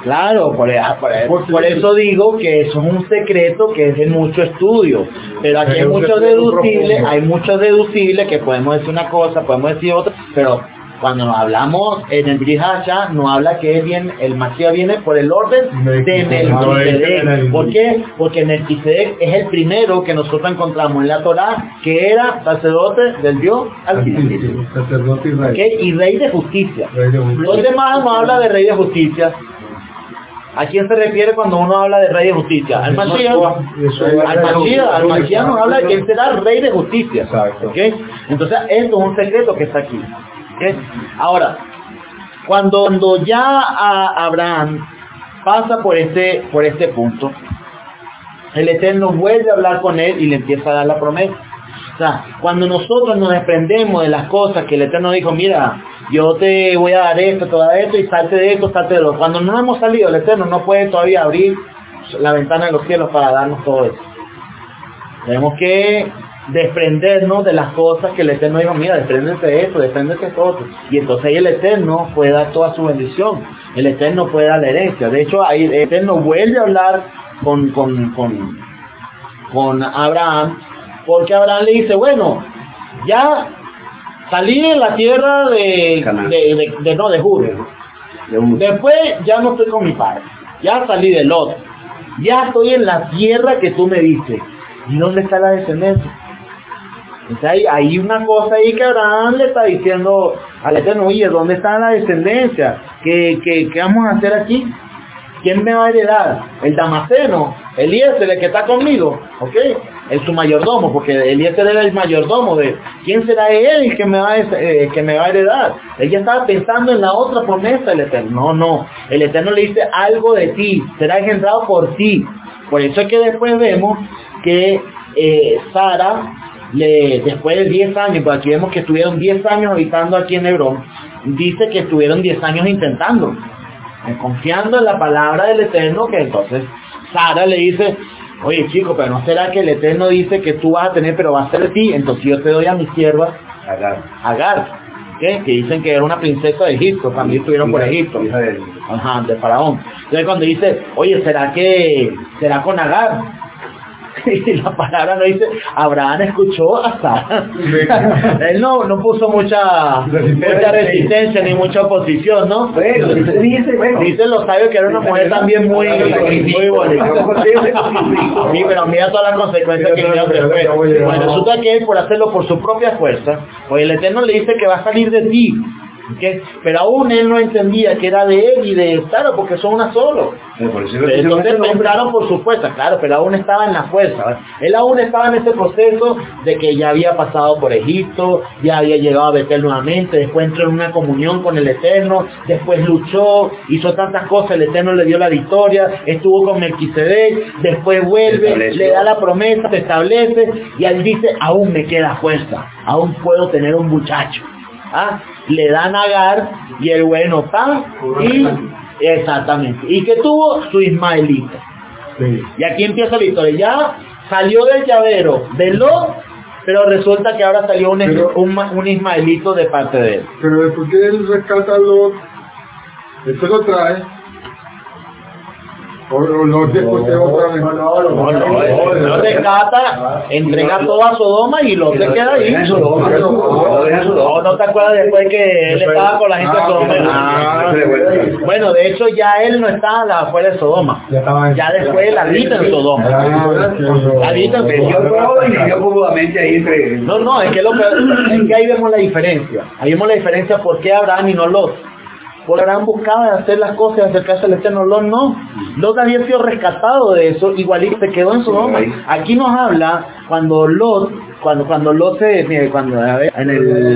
Claro, por, por, por eso digo que eso es un secreto que es de mucho estudio, pero aquí hay muchos deducibles, hay muchos deducibles que podemos decir una cosa, podemos decir otra, pero cuando nos hablamos en el Brihasha, nos habla que él viene, el Mashiach viene por el orden de Melquisedec. ¿Por qué? Porque Melquisedec es el primero que nosotros encontramos en la Torá, que era sacerdote del Dios Altísimo. Sacerdote y rey. ¿Okay? Y rey de justicia. Rey de justicia. Los demás nos habla de rey de justicia. ¿A quién se refiere cuando uno habla de rey de justicia? Al Mashiach. Al Mashiach, al Mashiach nos habla de que él será rey de justicia. Exacto. ¿Okay? Entonces, esto es un secreto que está aquí. ¿Okay? Ahora, cuando, cuando ya a Abraham pasa por este, por este punto, el Eterno vuelve a hablar con él y le empieza a dar la promesa. O sea, cuando nosotros nos desprendemos de las cosas que el Eterno dijo, mira, yo te voy a dar esto, todo esto, y salte de esto, salte de lo. Cuando no hemos salido, el Eterno no puede todavía abrir la ventana de los cielos para darnos todo eso. Tenemos que desprendernos de las cosas que el Eterno dijo, mira, despréndete de esto, despréndete de esto. Y entonces ahí el Eterno puede dar toda su bendición. El Eterno puede dar la herencia. De hecho, ahí el Eterno vuelve a hablar con, con, con, con Abraham, porque Abraham le dice, bueno, ya salí de la tierra de, de, de, de, no, de Jud. Después ya no estoy con mi padre. Ya salí de Lot. Ya estoy en la tierra que tú me diste. ¿Y dónde está la descendencia? Entonces hay, hay una cosa ahí que Abraham le está diciendo al Eterno, oye, ¿dónde está la descendencia? ¿Qué, qué, qué vamos a hacer aquí? ¿Quién me va a heredar? El Damaseno, Eliezer, el que está conmigo, ¿ok? Es su mayordomo, porque Eliezer era el mayordomo de quién será él el que me va a, eh, que me va a heredar. Ella estaba pensando en la otra promesa del Eterno. No, no, el Eterno le dice algo de ti, será engendrado por ti. Por eso es que después vemos que eh, Sara, le, después de diez años, porque aquí vemos que estuvieron diez años habitando aquí en Hebrón, dice que estuvieron diez años intentando, eh, confiando en la palabra del Eterno, que entonces Sara le dice, oye chico, pero no será que el Eterno dice que tú vas a tener, pero va a ser de ti, entonces yo te doy a mi sierva Agar. Agar, ¿qué? Que dicen que era una princesa de Egipto, también estuvieron por Egipto, ajá, de Faraón. Entonces cuando dice, oye, ¿será que será con Agar? Y la palabra no dice, Abraham escuchó a Sara. Él no, no puso mucha, mucha resistencia ni mucha oposición, ¿no? Bueno, dice, bueno. Dicen los sabios que era una mujer también muy, muy bonita. Sí, pero mira todas las consecuencias que tenía después. Bueno, resulta que él, por hacerlo por su propia fuerza, pues el Eterno le dice que va a salir de ti. ¿Okay? Pero aún él no entendía que era de él y de Sara, porque son una solo. Entonces pensaron por su fuerza, claro, pero aún estaba en la fuerza, ¿verdad? Él aún estaba en ese proceso de que ya había pasado por Egipto, ya había llegado a Betel nuevamente, después entró en una comunión con el Eterno, después luchó, hizo tantas cosas, el Eterno le dio la victoria, estuvo con Melquisedec, después vuelve, le da la promesa, se establece, y él dice, aún me queda fuerza, aún puedo tener un muchacho. ¿Ah? Le dan a Agar y el bueno pan y exactamente y que tuvo su ismaelita. Sí. Y aquí empieza la historia. Ya salió del llavero de Lot, pero resulta que ahora salió un, pero, un, un ismaelito de parte de él. Pero después que él rescata a Lot, esto lo trae. O lo después de otra vez. No, no, no, no, rescata, entrega todo a Sodoma y lo se queda ahí. No, no te acuerdas después que él estaba con la gente de Sodoma. Bueno, de hecho ya él no estaba afuera de Sodoma. Ya después él habita en Sodoma. Habita en Sodoma. No, no, es que, lo que, es que ahí vemos la diferencia. Ahí vemos la diferencia por qué Abraham y no Lot. Por Abraham buscaba hacer las cosas y acercarse al Eterno. Lot no. Lot había sido rescatado de eso, igualito se quedó en Sodoma. Aquí nos habla cuando Lot, cuando cuando Lot se, mire, cuando a ver, en el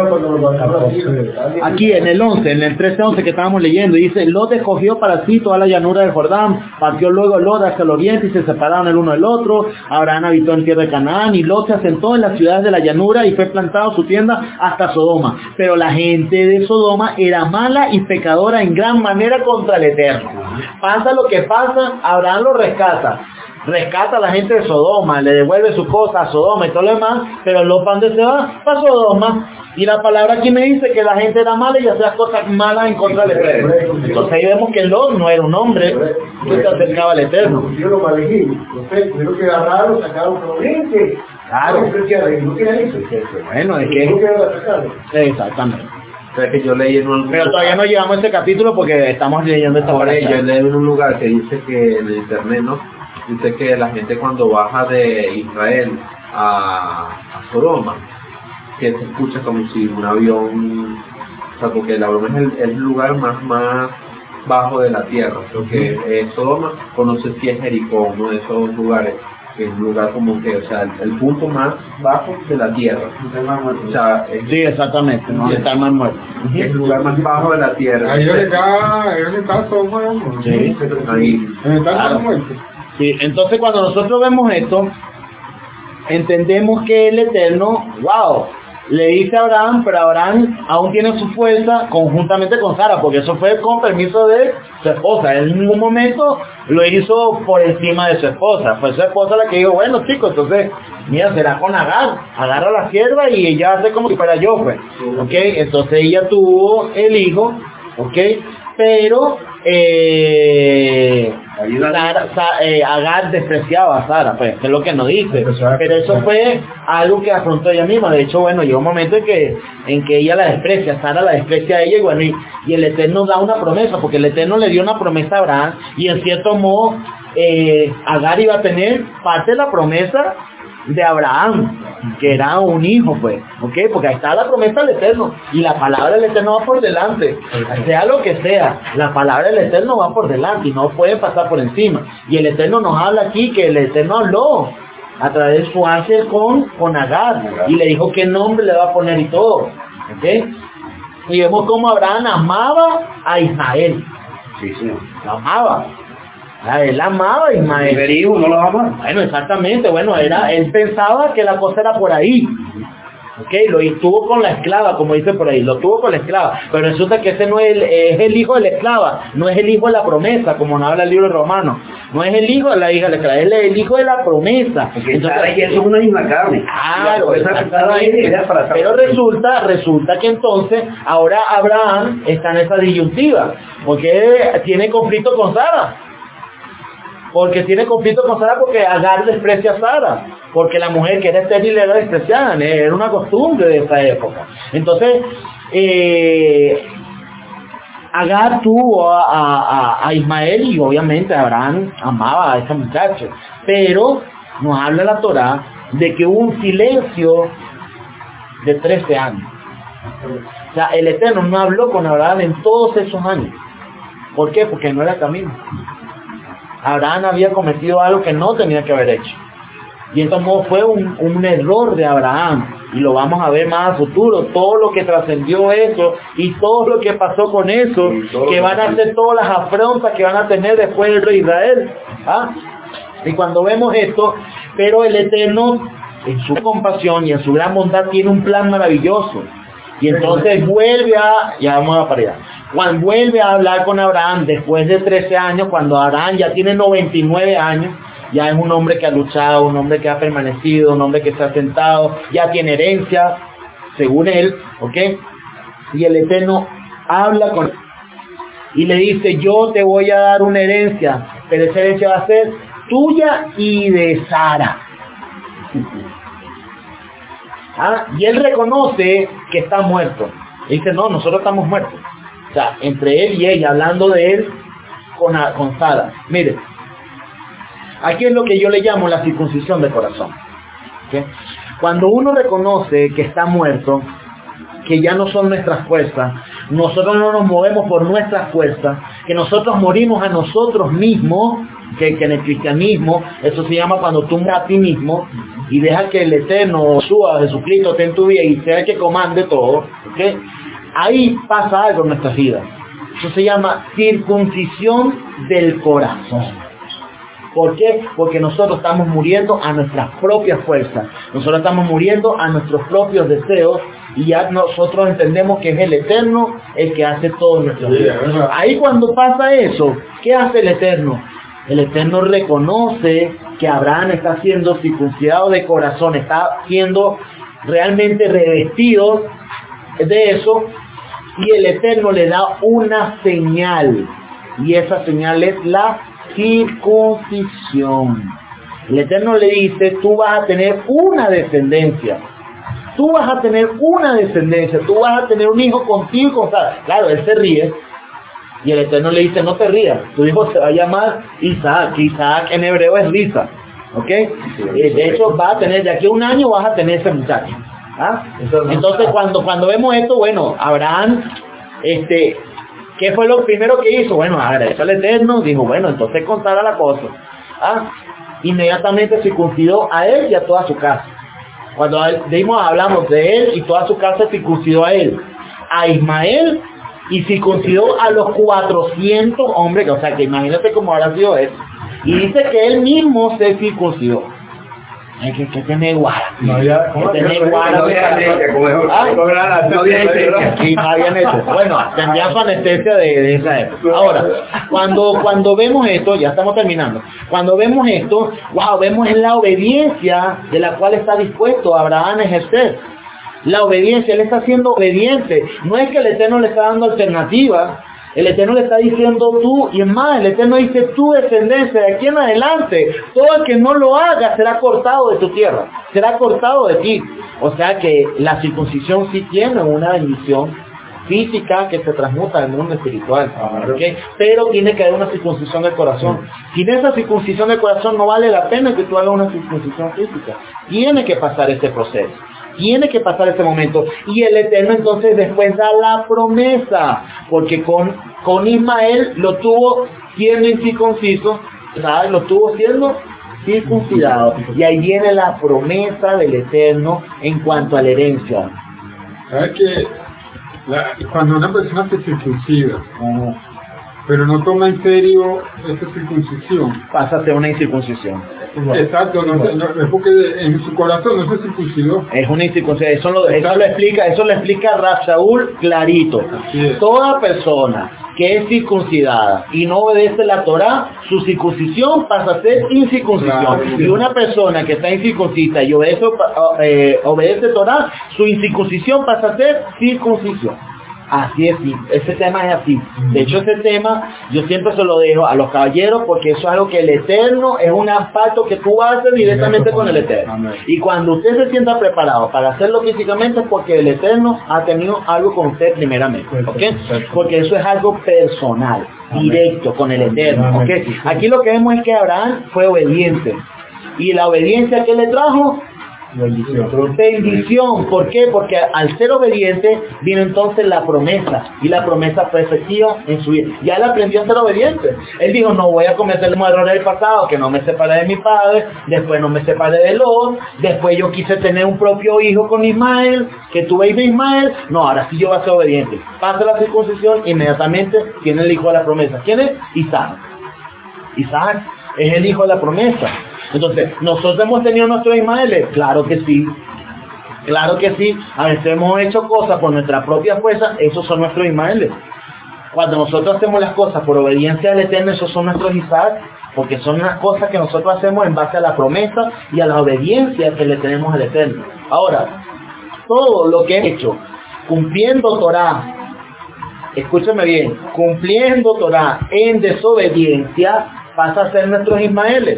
aquí en el once, en el trece once que estábamos leyendo, dice, Lot escogió para sí toda la llanura del Jordán, partió luego Lot hacia el oriente y se separaron el uno del otro. Abraham habitó en tierra de Canaán y Lot se asentó en las ciudades de la llanura y fue plantado su tienda hasta Sodoma. Pero la gente de Sodoma era mala y pecadora en gran manera contra el Eterno. Pasa lo que pasa, Abraham lo rescata. rescata a la gente de Sodoma, le devuelve su cosa a Sodoma y todo lo demás, pero Lot, ¿para dónde se va? Para Sodoma. Y la palabra aquí me dice que la gente era mala y hacía cosas malas en contra del Eterno. Entonces ahí vemos que Lot no era un hombre que se acercaba al Eterno. Yo lo malejé, no sé, tuvieron que agarrarlo, sacaron por gente. Claro. No, pero ¿qué no quiere eso? Bueno, es No que... quiere sacarlo. Exactamente. O sea, que yo leí en un Pero todavía no llegamos a ese capítulo porque estamos leyendo esta Por ello, parte. yo leí en un lugar que dice que en el internet, ¿no? Dice que la gente cuando baja de Israel a, a Sodoma, que se escucha como si un avión, o sea, porque la broma es el, el lugar más, más bajo de la tierra, porque eh, Sodoma, o no sé si es Jericó, uno de esos lugares, que es un lugar como que, o sea, el, el punto más bajo de la tierra, o sea, es, Sí, exactamente, no está más muerto. es el lugar más bajo de la tierra. Ahí donde está, ahí donde está Sodoma, ¿no? Sí. Ahí. Donde está Claro. la muerte. Sí, entonces cuando nosotros vemos esto, entendemos que el Eterno, wow, le dice a Abraham, pero Abraham aún tiene su fuerza conjuntamente con Sara, porque eso fue con permiso de su esposa. Él en ningún momento lo hizo por encima de su esposa. Fue su esposa la que dijo, bueno chicos, entonces, mira, será con Agar. Agarra a la sierva y ella hace como si fuera yo, pues. ¿Ok? Entonces ella tuvo el hijo, ¿ok? Pero, eh... Sara, Sa- eh, Agar despreciaba a Sara, pues, que es lo que nos dice. Pero eso fue algo que afrontó ella misma. De hecho, bueno, llegó un momento en que, en que ella la desprecia, Sara la desprecia a ella, y bueno, y, y el Eterno da una promesa, porque el Eterno le dio una promesa a Abraham, y en cierto modo, eh, Agar iba a tener parte de la promesa de Abraham, que era un hijo, pues, ¿ok? Porque ahí está la promesa del Eterno, y la palabra del Eterno va por delante, sea lo que sea, la palabra del Eterno va por delante, y no puede pasar por encima, y el Eterno nos habla aquí, que el Eterno habló a través de su ángel con, con Agar, y le dijo qué nombre le va a poner y todo, ¿ok? Y vemos cómo Abraham amaba a Ismael, Sí, señor. lo amaba. Ah, él amaba a Ismael. Primer hijo no lo ama. Bueno, exactamente, bueno, era, él pensaba que la cosa era por ahí, ok, lo tuvo con la esclava, como dice por ahí, lo tuvo con la esclava, pero resulta que ese no es el, es el hijo de la esclava, no es el hijo de la promesa, como nos habla el libro de Romanos, no es el hijo de la hija de la esclava, es el hijo de la promesa. Porque Sara y él son una misma carne. Claro, Esa exactamente. era para Sara. Pero resulta, resulta que entonces ahora Abraham está en esa disyuntiva, porque tiene conflicto con Sara. Porque tiene conflicto con Sara porque Agar desprecia a Sara. Porque la mujer que era estéril era despreciada. Era una costumbre de esa época. Entonces, eh, Agar tuvo a, a, a Ismael y obviamente Abraham amaba a ese muchacho. Pero nos habla la Torá de que hubo un silencio de trece años. O sea, el Eterno no habló con Abraham en todos esos años. ¿Por qué? Porque no era camino. Abraham había cometido algo que no tenía que haber hecho. Y entonces fue un, un error de Abraham. Y lo vamos a ver más a futuro. Todo lo que trascendió eso y todo lo que pasó con eso, que van a ser todas las afrontas que van a tener después el rey de Israel. ¿Ah? Y cuando vemos esto, pero el Eterno, en su compasión y en su gran bondad, tiene un plan maravilloso. Y entonces vuelve a, ya vamos a parar, cuando vuelve a hablar con Abraham después de trece años, cuando Abraham ya tiene noventa y nueve años, ya es un hombre que ha luchado, un hombre que ha permanecido, un hombre que se ha sentado, ya tiene herencia, según él, ¿ok? Y el Eterno habla con él y le dice, yo te voy a dar una herencia, pero esa herencia va a ser tuya y de Sara. ¿Ah? Y él reconoce que está muerto. Y dice, no, nosotros estamos muertos. O sea, entre él y ella, hablando de él con, con Sara. Mire, aquí es lo que yo le llamo la circuncisión de corazón. ¿Okay? Cuando uno reconoce que está muerto, que ya no son nuestras fuerzas, nosotros no nos movemos por nuestras fuerzas, que nosotros morimos a nosotros mismos, que, que en el cristianismo eso se llama cuando tú mueres a ti mismo y dejas que el Eterno suba, Jesucristo esté en tu vida y sea el que comande todo, ¿okay? Ahí pasa algo en nuestras vidas. Eso se llama circuncisión del corazón. ¿Por qué? Porque nosotros estamos muriendo a nuestras propias fuerzas. Nosotros estamos muriendo a nuestros propios deseos y ya nosotros entendemos que es el Eterno el que hace todo en nuestra vida. Ahí cuando pasa eso, ¿qué hace el Eterno? El Eterno reconoce que Abraham está siendo circuncidado de corazón, está siendo realmente revestido de eso, y el Eterno le da una señal, y esa señal es la circuncisión. El Eterno le dice, tú vas a tener una descendencia, tú vas a tener una descendencia, tú vas a tener un hijo contigo y con Sara. Claro, él se ríe, y el Eterno le dice, no te rías, tu hijo se va a llamar Isaac, que Isaac en hebreo es risa, ¿ok? De hecho, va a tener, de aquí a un año vas a tener ese muchacho. ¿Ah? Entonces cuando cuando vemos esto, bueno, Abraham, este, ¿qué fue lo primero que hizo? Bueno, agradeció al Eterno, dijo, bueno, entonces contará la cosa. ¿Ah? Inmediatamente circuncidó a él y a toda su casa. Cuando dimos, hablamos de él y toda su casa, circuncidó a él, a Ismael, y circuncidó a los cuatrocientos hombres, o sea que imagínate cómo habrá sido eso. Y dice que él mismo se circuncidó. Hay que, que tener guara. No había, ¿cómo que tener guara. No había leche, como es- Ah, no había leche. Sí, no había leche. Bueno, tendría su anestesia de, de esa época. Ahora, cuando, cuando vemos esto, ya estamos terminando. Cuando vemos esto, wow, vemos en la obediencia de la cual está dispuesto Abraham a ejercer. La obediencia, él está siendo obediente. No es que el Eterno le está dando alternativa. El Eterno le está diciendo tú, y es más, el Eterno dice tu descendencia de aquí en adelante, todo el que no lo haga será cortado de tu tierra, será cortado de ti. O sea que la circuncisión sí tiene una bendición física que se transmuta en el mundo espiritual, ¿okay? Pero tiene que haber una circuncisión del corazón. Sin esa circuncisión del corazón no vale la pena que tú hagas una circuncisión física. Tiene que pasar este proceso. Tiene que pasar ese momento. Y el Eterno entonces después da la promesa. Porque con, con Ismael lo tuvo siendo incircunciso, ¿sabes? Lo tuvo siendo circuncidado. Y ahí viene la promesa del Eterno en cuanto a la herencia. ¿Sabes que la- cuando una persona se circuncida, pero no toma en serio esa circuncisión? Pasa a ser una incircuncisión. Exacto, no, se- no- es porque en su corazón no se circuncidó. Es una incircuncisión. Eso lo, eso lo explica, eso lo explica Rab Shaul clarito. Así es. Toda persona que es circuncidada y no obedece la Torá, su circuncisión pasa a ser incircuncisión. Claro. Y una persona que está incircuncisa y obedece, eh, obedece Torá, su incircuncisión pasa a ser circuncisión. Así es, sí. Ese tema es así. De hecho, ese tema yo siempre se lo dejo a los caballeros porque eso es algo que el Eterno, es un pacto que tú haces directamente con el Eterno. Amén. Y cuando usted se sienta preparado para hacerlo físicamente es porque el Eterno ha tenido algo con usted primeramente, ¿ok? Porque eso es algo personal, directo con el Eterno, ¿ok? Aquí lo que vemos es que Abraham fue obediente. Y la obediencia que le trajo, Bendición. bendición. ¿Por qué? Porque al ser obediente viene entonces la promesa, y la promesa fue efectiva en su vida. Ya él aprendió a ser obediente. Él dijo, no voy a cometer los errores del pasado, que no me separé de mi padre, después no me separé de Lot, después yo quise tener un propio hijo con Ismael, que tuve hijo de Ismael, no, ahora sí yo voy a ser obediente. Pasa la circuncisión, inmediatamente tiene el hijo de la promesa. ¿Quién es? Isaac. Isaac es el hijo de la promesa. Entonces, ¿nosotros hemos tenido nuestros Ismaeles? Claro que sí. Claro que sí. A veces hemos hecho cosas por nuestra propia fuerza, esos son nuestros Ismaeles. Cuando nosotros hacemos las cosas por obediencia al Eterno, esos son nuestros Isaac, porque son las cosas que nosotros hacemos en base a la promesa y a la obediencia que le tenemos al Eterno. Ahora, todo lo que he hecho, cumpliendo Torah, escúchame bien, cumpliendo Torah en desobediencia, pasa a ser nuestros Ismaeles.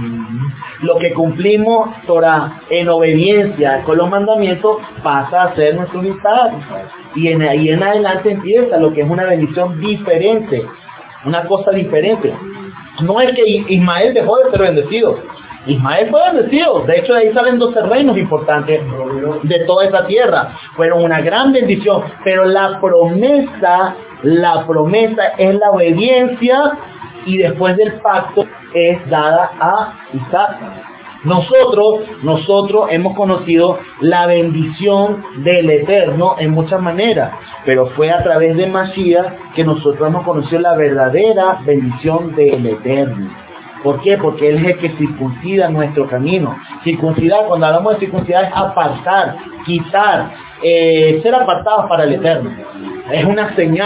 Lo que cumplimos Torah en obediencia con los mandamientos pasa a ser nuestro Isaac. Y en ahí en adelante empieza lo que es una bendición diferente, una cosa diferente. No es que Ismael dejó de ser bendecido. Ismael fue bendecido. De hecho, de ahí salen doce reinos importantes de toda esa tierra. Fueron una gran bendición. Pero la promesa, la promesa es la obediencia, y después del pacto es dada a Isaac. Nosotros, nosotros hemos conocido la bendición del Eterno en muchas maneras, pero fue a través de Mashiach que nosotros hemos conocido la verdadera bendición del Eterno. ¿Por qué? Porque Él es el que circuncida nuestro camino. Circuncidar, cuando hablamos de circuncidar, es apartar, quitar, eh, ser apartados para el Eterno. Es una señal.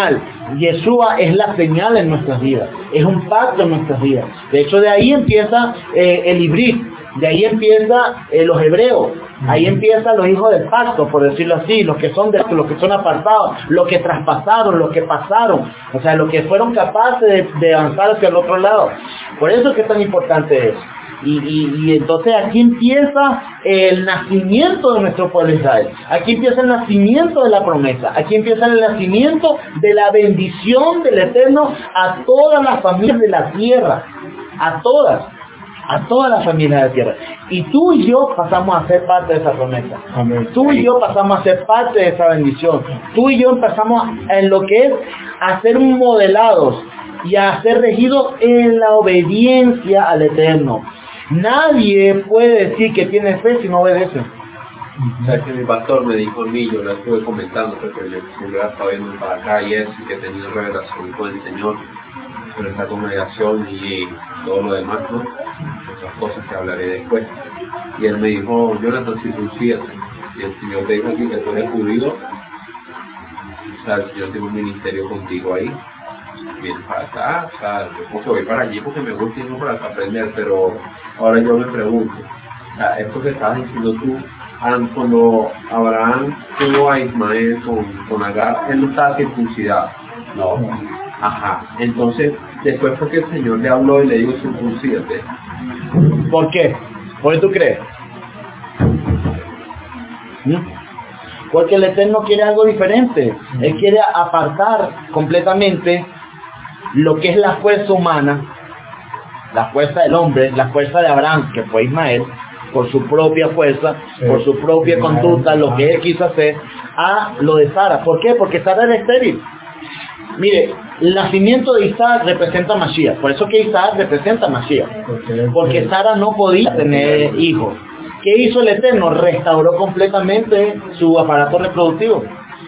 Yeshua es la señal en nuestras vidas, es un pacto en nuestras vidas. De hecho, de ahí empieza eh, el ibrit, de ahí empieza eh, los hebreos, ahí empiezan los hijos del pacto, por decirlo así, los que son de, los que son apartados, los que traspasaron, los que pasaron, o sea, los que fueron capaces de, de avanzar hacia el otro lado. Por eso es que es tan importante eso. Y, y, y entonces aquí empieza el nacimiento de nuestro pueblo Israel. Aquí empieza el nacimiento de la promesa. Aquí empieza el nacimiento de la bendición del Eterno a todas las familias de la tierra. A todas. A todas las familias de la tierra. Y tú y yo pasamos a ser parte de esa promesa. Amén. Tú y yo pasamos a ser parte de esa bendición. Tú y yo empezamos en lo que es a ser modelados y a ser regidos en la obediencia al Eterno. Nadie puede decir que tiene fe si no obedece. O sea, que mi pastor me dijo a mí, yo le estuve comentando, porque yo siempre estaba viendo para acá y eso, y que tenía revelación con el Señor sobre esta congregación y todo lo demás, ¿no? Otras cosas que hablaré después. Y él me dijo, Jonathan, circuncídate. Y el Señor te dijo aquí que tú eres judío. O sea, el Señor tiene un ministerio contigo ahí. Bien para acá, o sea, yo porque voy para allí porque me gusta y no para aprender, pero ahora yo me pregunto, o sea, esto que estabas diciendo tú, cuando Abraham tuvo a Ismael con, con Agar, él no estaba circuncidado. No. Ajá, entonces, después fue que el Señor le habló y le dijo circuncídate. ¿Por qué? ¿Por qué tú crees? ¿Mm? Porque el Eterno quiere algo diferente. Él quiere apartar completamente lo que es la fuerza humana, la fuerza del hombre, la fuerza de Abraham, que fue Ismael, por su propia fuerza, sí, por su propia conducta, lo que él quiso hacer, a lo de Sara. ¿Por qué? Porque Sara era estéril. Mire, el nacimiento de Isaac representa a Mashiach, por eso que Isaac representa a Mashiach, porque Sara no podía tener hijos. ¿Qué hizo el Eterno? Restauró completamente su aparato reproductivo.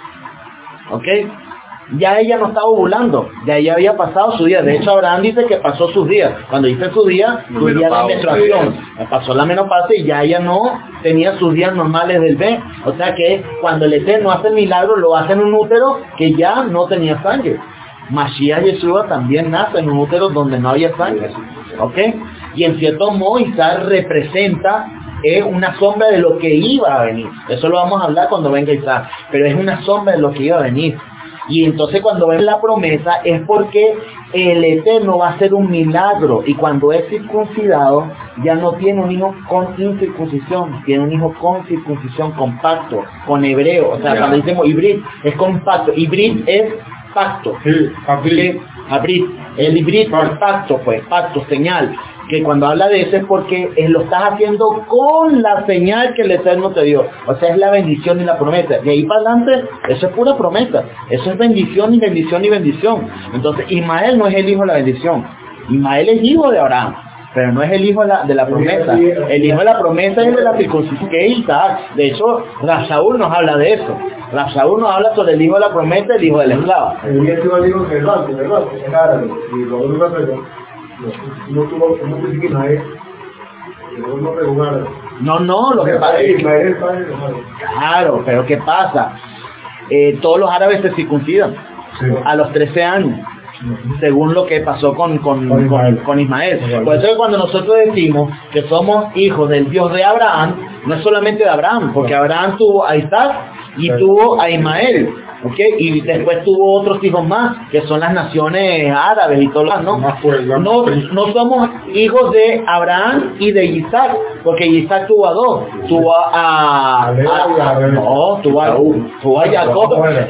¿Ok? Ya ella no estaba ovulando, ya ella había pasado su día. De hecho, Abraham dice que pasó sus días. Cuando dice sus días, sus días de menstruación. Pasó la menopausia y ya ella no tenía sus días normales del mes. O sea que cuando el Eterno hace el milagro, lo hace en un útero que ya no tenía sangre. Mashiach Yeshua también nace en un útero donde no había sangre. ¿Ok? Y en cierto modo, Isaac representa es una sombra de lo que iba a venir. Eso lo vamos a hablar cuando venga Isaac. Pero es una sombra de lo que iba a venir. Y entonces cuando ven la promesa es porque el Eterno va a hacer un milagro. Y cuando es circuncidado, ya no tiene un hijo con incircuncisión. Tiene un hijo con circuncisión, con pacto, con hebreo. O sea, yeah. Cuando decimos hibrid, es con pacto. Hibrid es pacto. Sí, abrid. Abrid. El hibrid es pacto, pues, pacto, señal. Que cuando habla de eso es porque eh, lo estás haciendo con la señal que el Eterno te dio. O sea, es la bendición y la promesa. De ahí para adelante, eso es pura promesa. Eso es bendición y bendición y bendición. Entonces, Ismael no es el hijo de la bendición. Ismael es hijo de Abraham, pero no es el hijo de la, de la promesa. El hijo de la promesa es el de la circuncisión, que es Isaac. De hecho, Rab Shaul nos habla de eso. Rab Shaul nos habla sobre el hijo de la promesa y el hijo del esclavo. El hijo del hijo del esclavo, ¿verdad? Es árabe. Y lo único que no tuvo, no tuvo que Ismael, no no preguntaron. No, no, lo que pasa es Ismael el padre de los árabes. Claro, pero ¿qué pasa? Eh, todos los árabes se circuncidan sí. A los trece años, uh-huh. Según lo que pasó con, con, con, Ismael. con, con Ismael. Uh-huh. Por eso que cuando nosotros decimos que somos hijos del Dios de Abraham, no es solamente de Abraham, porque uh-huh. Abraham tuvo a Isaac y uh-huh. tuvo a Ismael. Okay, y después tuvo otros hijos más, que son las naciones árabes y todo lo ¿no? No, no somos hijos de Abraham y de Isaac, porque Isaac tuvo a dos, tuvo a, a, a no, tuvo a, tuvo a Jacob,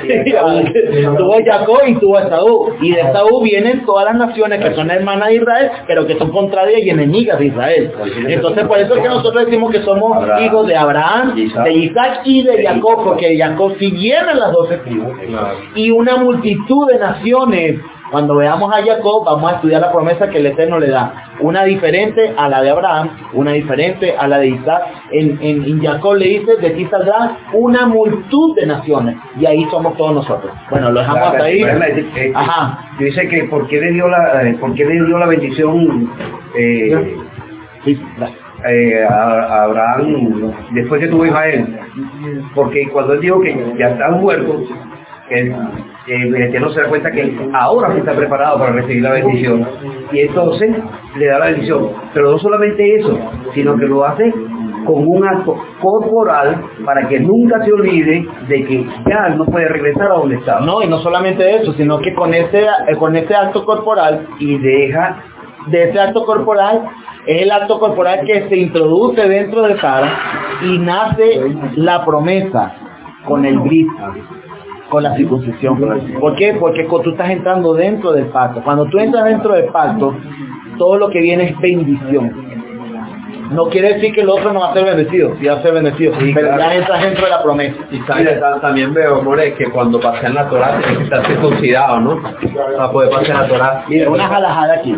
tuvo a Jacob y tuvo a Esaú, y de Esaú vienen todas las naciones que son hermanas de Israel, pero que son contrarias y enemigas de Israel. Entonces por eso es que nosotros decimos que somos hijos de Abraham, de Isaac y de Jacob, porque Jacob siguieron las doce tribus. Claro. Y una multitud de naciones. Cuando veamos a Jacob, vamos a estudiar la promesa que el Eterno le da. Una diferente a la de Abraham, una diferente a la de Isaac. En, en, en Jacob le dice, de ti saldrá una multitud de naciones. Y ahí somos todos nosotros. Bueno, lo dejamos hasta ahí. Eh, Ajá. Dice que ¿por qué le dio la, eh, por qué le dio la bendición eh, sí, eh, a, a Abraham después que tuvo Ismael? Porque cuando él dijo que ya están muertos, él eh, que no se da cuenta que ahora se está preparado para recibir la bendición. Y entonces le da la bendición. Pero no solamente eso, sino que lo hace con un acto corporal para que nunca se olvide de que ya no puede regresar a donde estaba. No, y no solamente eso, sino que con ese, eh, con ese acto corporal, Y deja, de ese acto corporal, es el acto corporal que se introduce dentro de Sara y nace la promesa con el brit, con la circuncisión. ¿Por qué? Porque tú estás entrando dentro del pacto. Cuando tú entras dentro del pacto, todo lo que viene es bendición. No quiere decir que el otro no va a ser bendecido, sí va a ser bendecido, Sí, pero claro. ya entras dentro de la promesa. Y sabes, también veo, More, que cuando pasean la Torah tienes que estar circuncidado, ¿no? Para poder pasear la Torah. Mira, una jalajada aquí.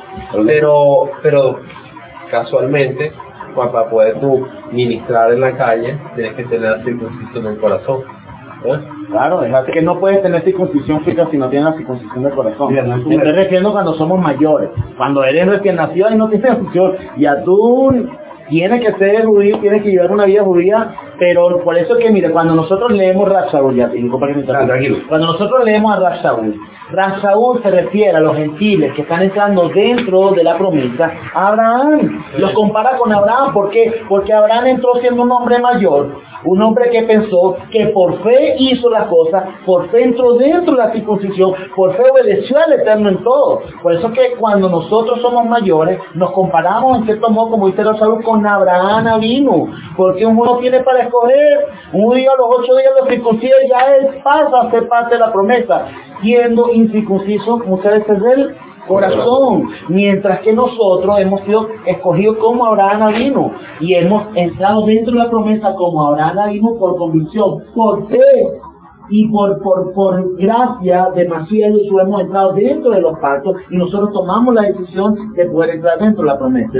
Pero, pero casualmente, pues, para poder tú ministrar en la calle, tienes que tener la circuncisión del corazón. ¿Eh? Claro, es que no puedes tener circuncisión física si no tienes la circuncisión del corazón. Mira, no es Me estoy refiriendo cuando somos mayores. Cuando eres recién nacido y no tienes circuncisión. Ya tú tienes que ser judío, tienes que llevar una vida judía, pero por eso es que, mire, cuando nosotros leemos Rab Shaul, ya tengo para que me Ah, tranquilo. cuando nosotros leemos a Rab Shaul, Rab Shaul se refiere a los gentiles que están entrando dentro de la promesa a Abraham. Los compara con Abraham, ¿por qué? Porque Abraham entró siendo un hombre mayor, un hombre que pensó que por fe hizo la cosa, por fe entró dentro de la circuncisión, por fe obedeció al Eterno en todo. Por eso que cuando nosotros somos mayores, nos comparamos en cierto modo, como dice Rab Shaul, con Abraham Avinu, porque uno tiene para escoger, un día a los ocho días lo circuncida y ya él pasa a ser parte de la promesa, siendo incircunciso muchas veces del corazón, mientras que nosotros hemos sido escogidos como Abraham Avinu y hemos entrado dentro de la promesa como Abraham Avinu por convicción, por fe y por, por, por gracia de Mashiach Yeshua hemos entrado dentro de los pactos y nosotros tomamos la decisión de poder entrar dentro de la promesa.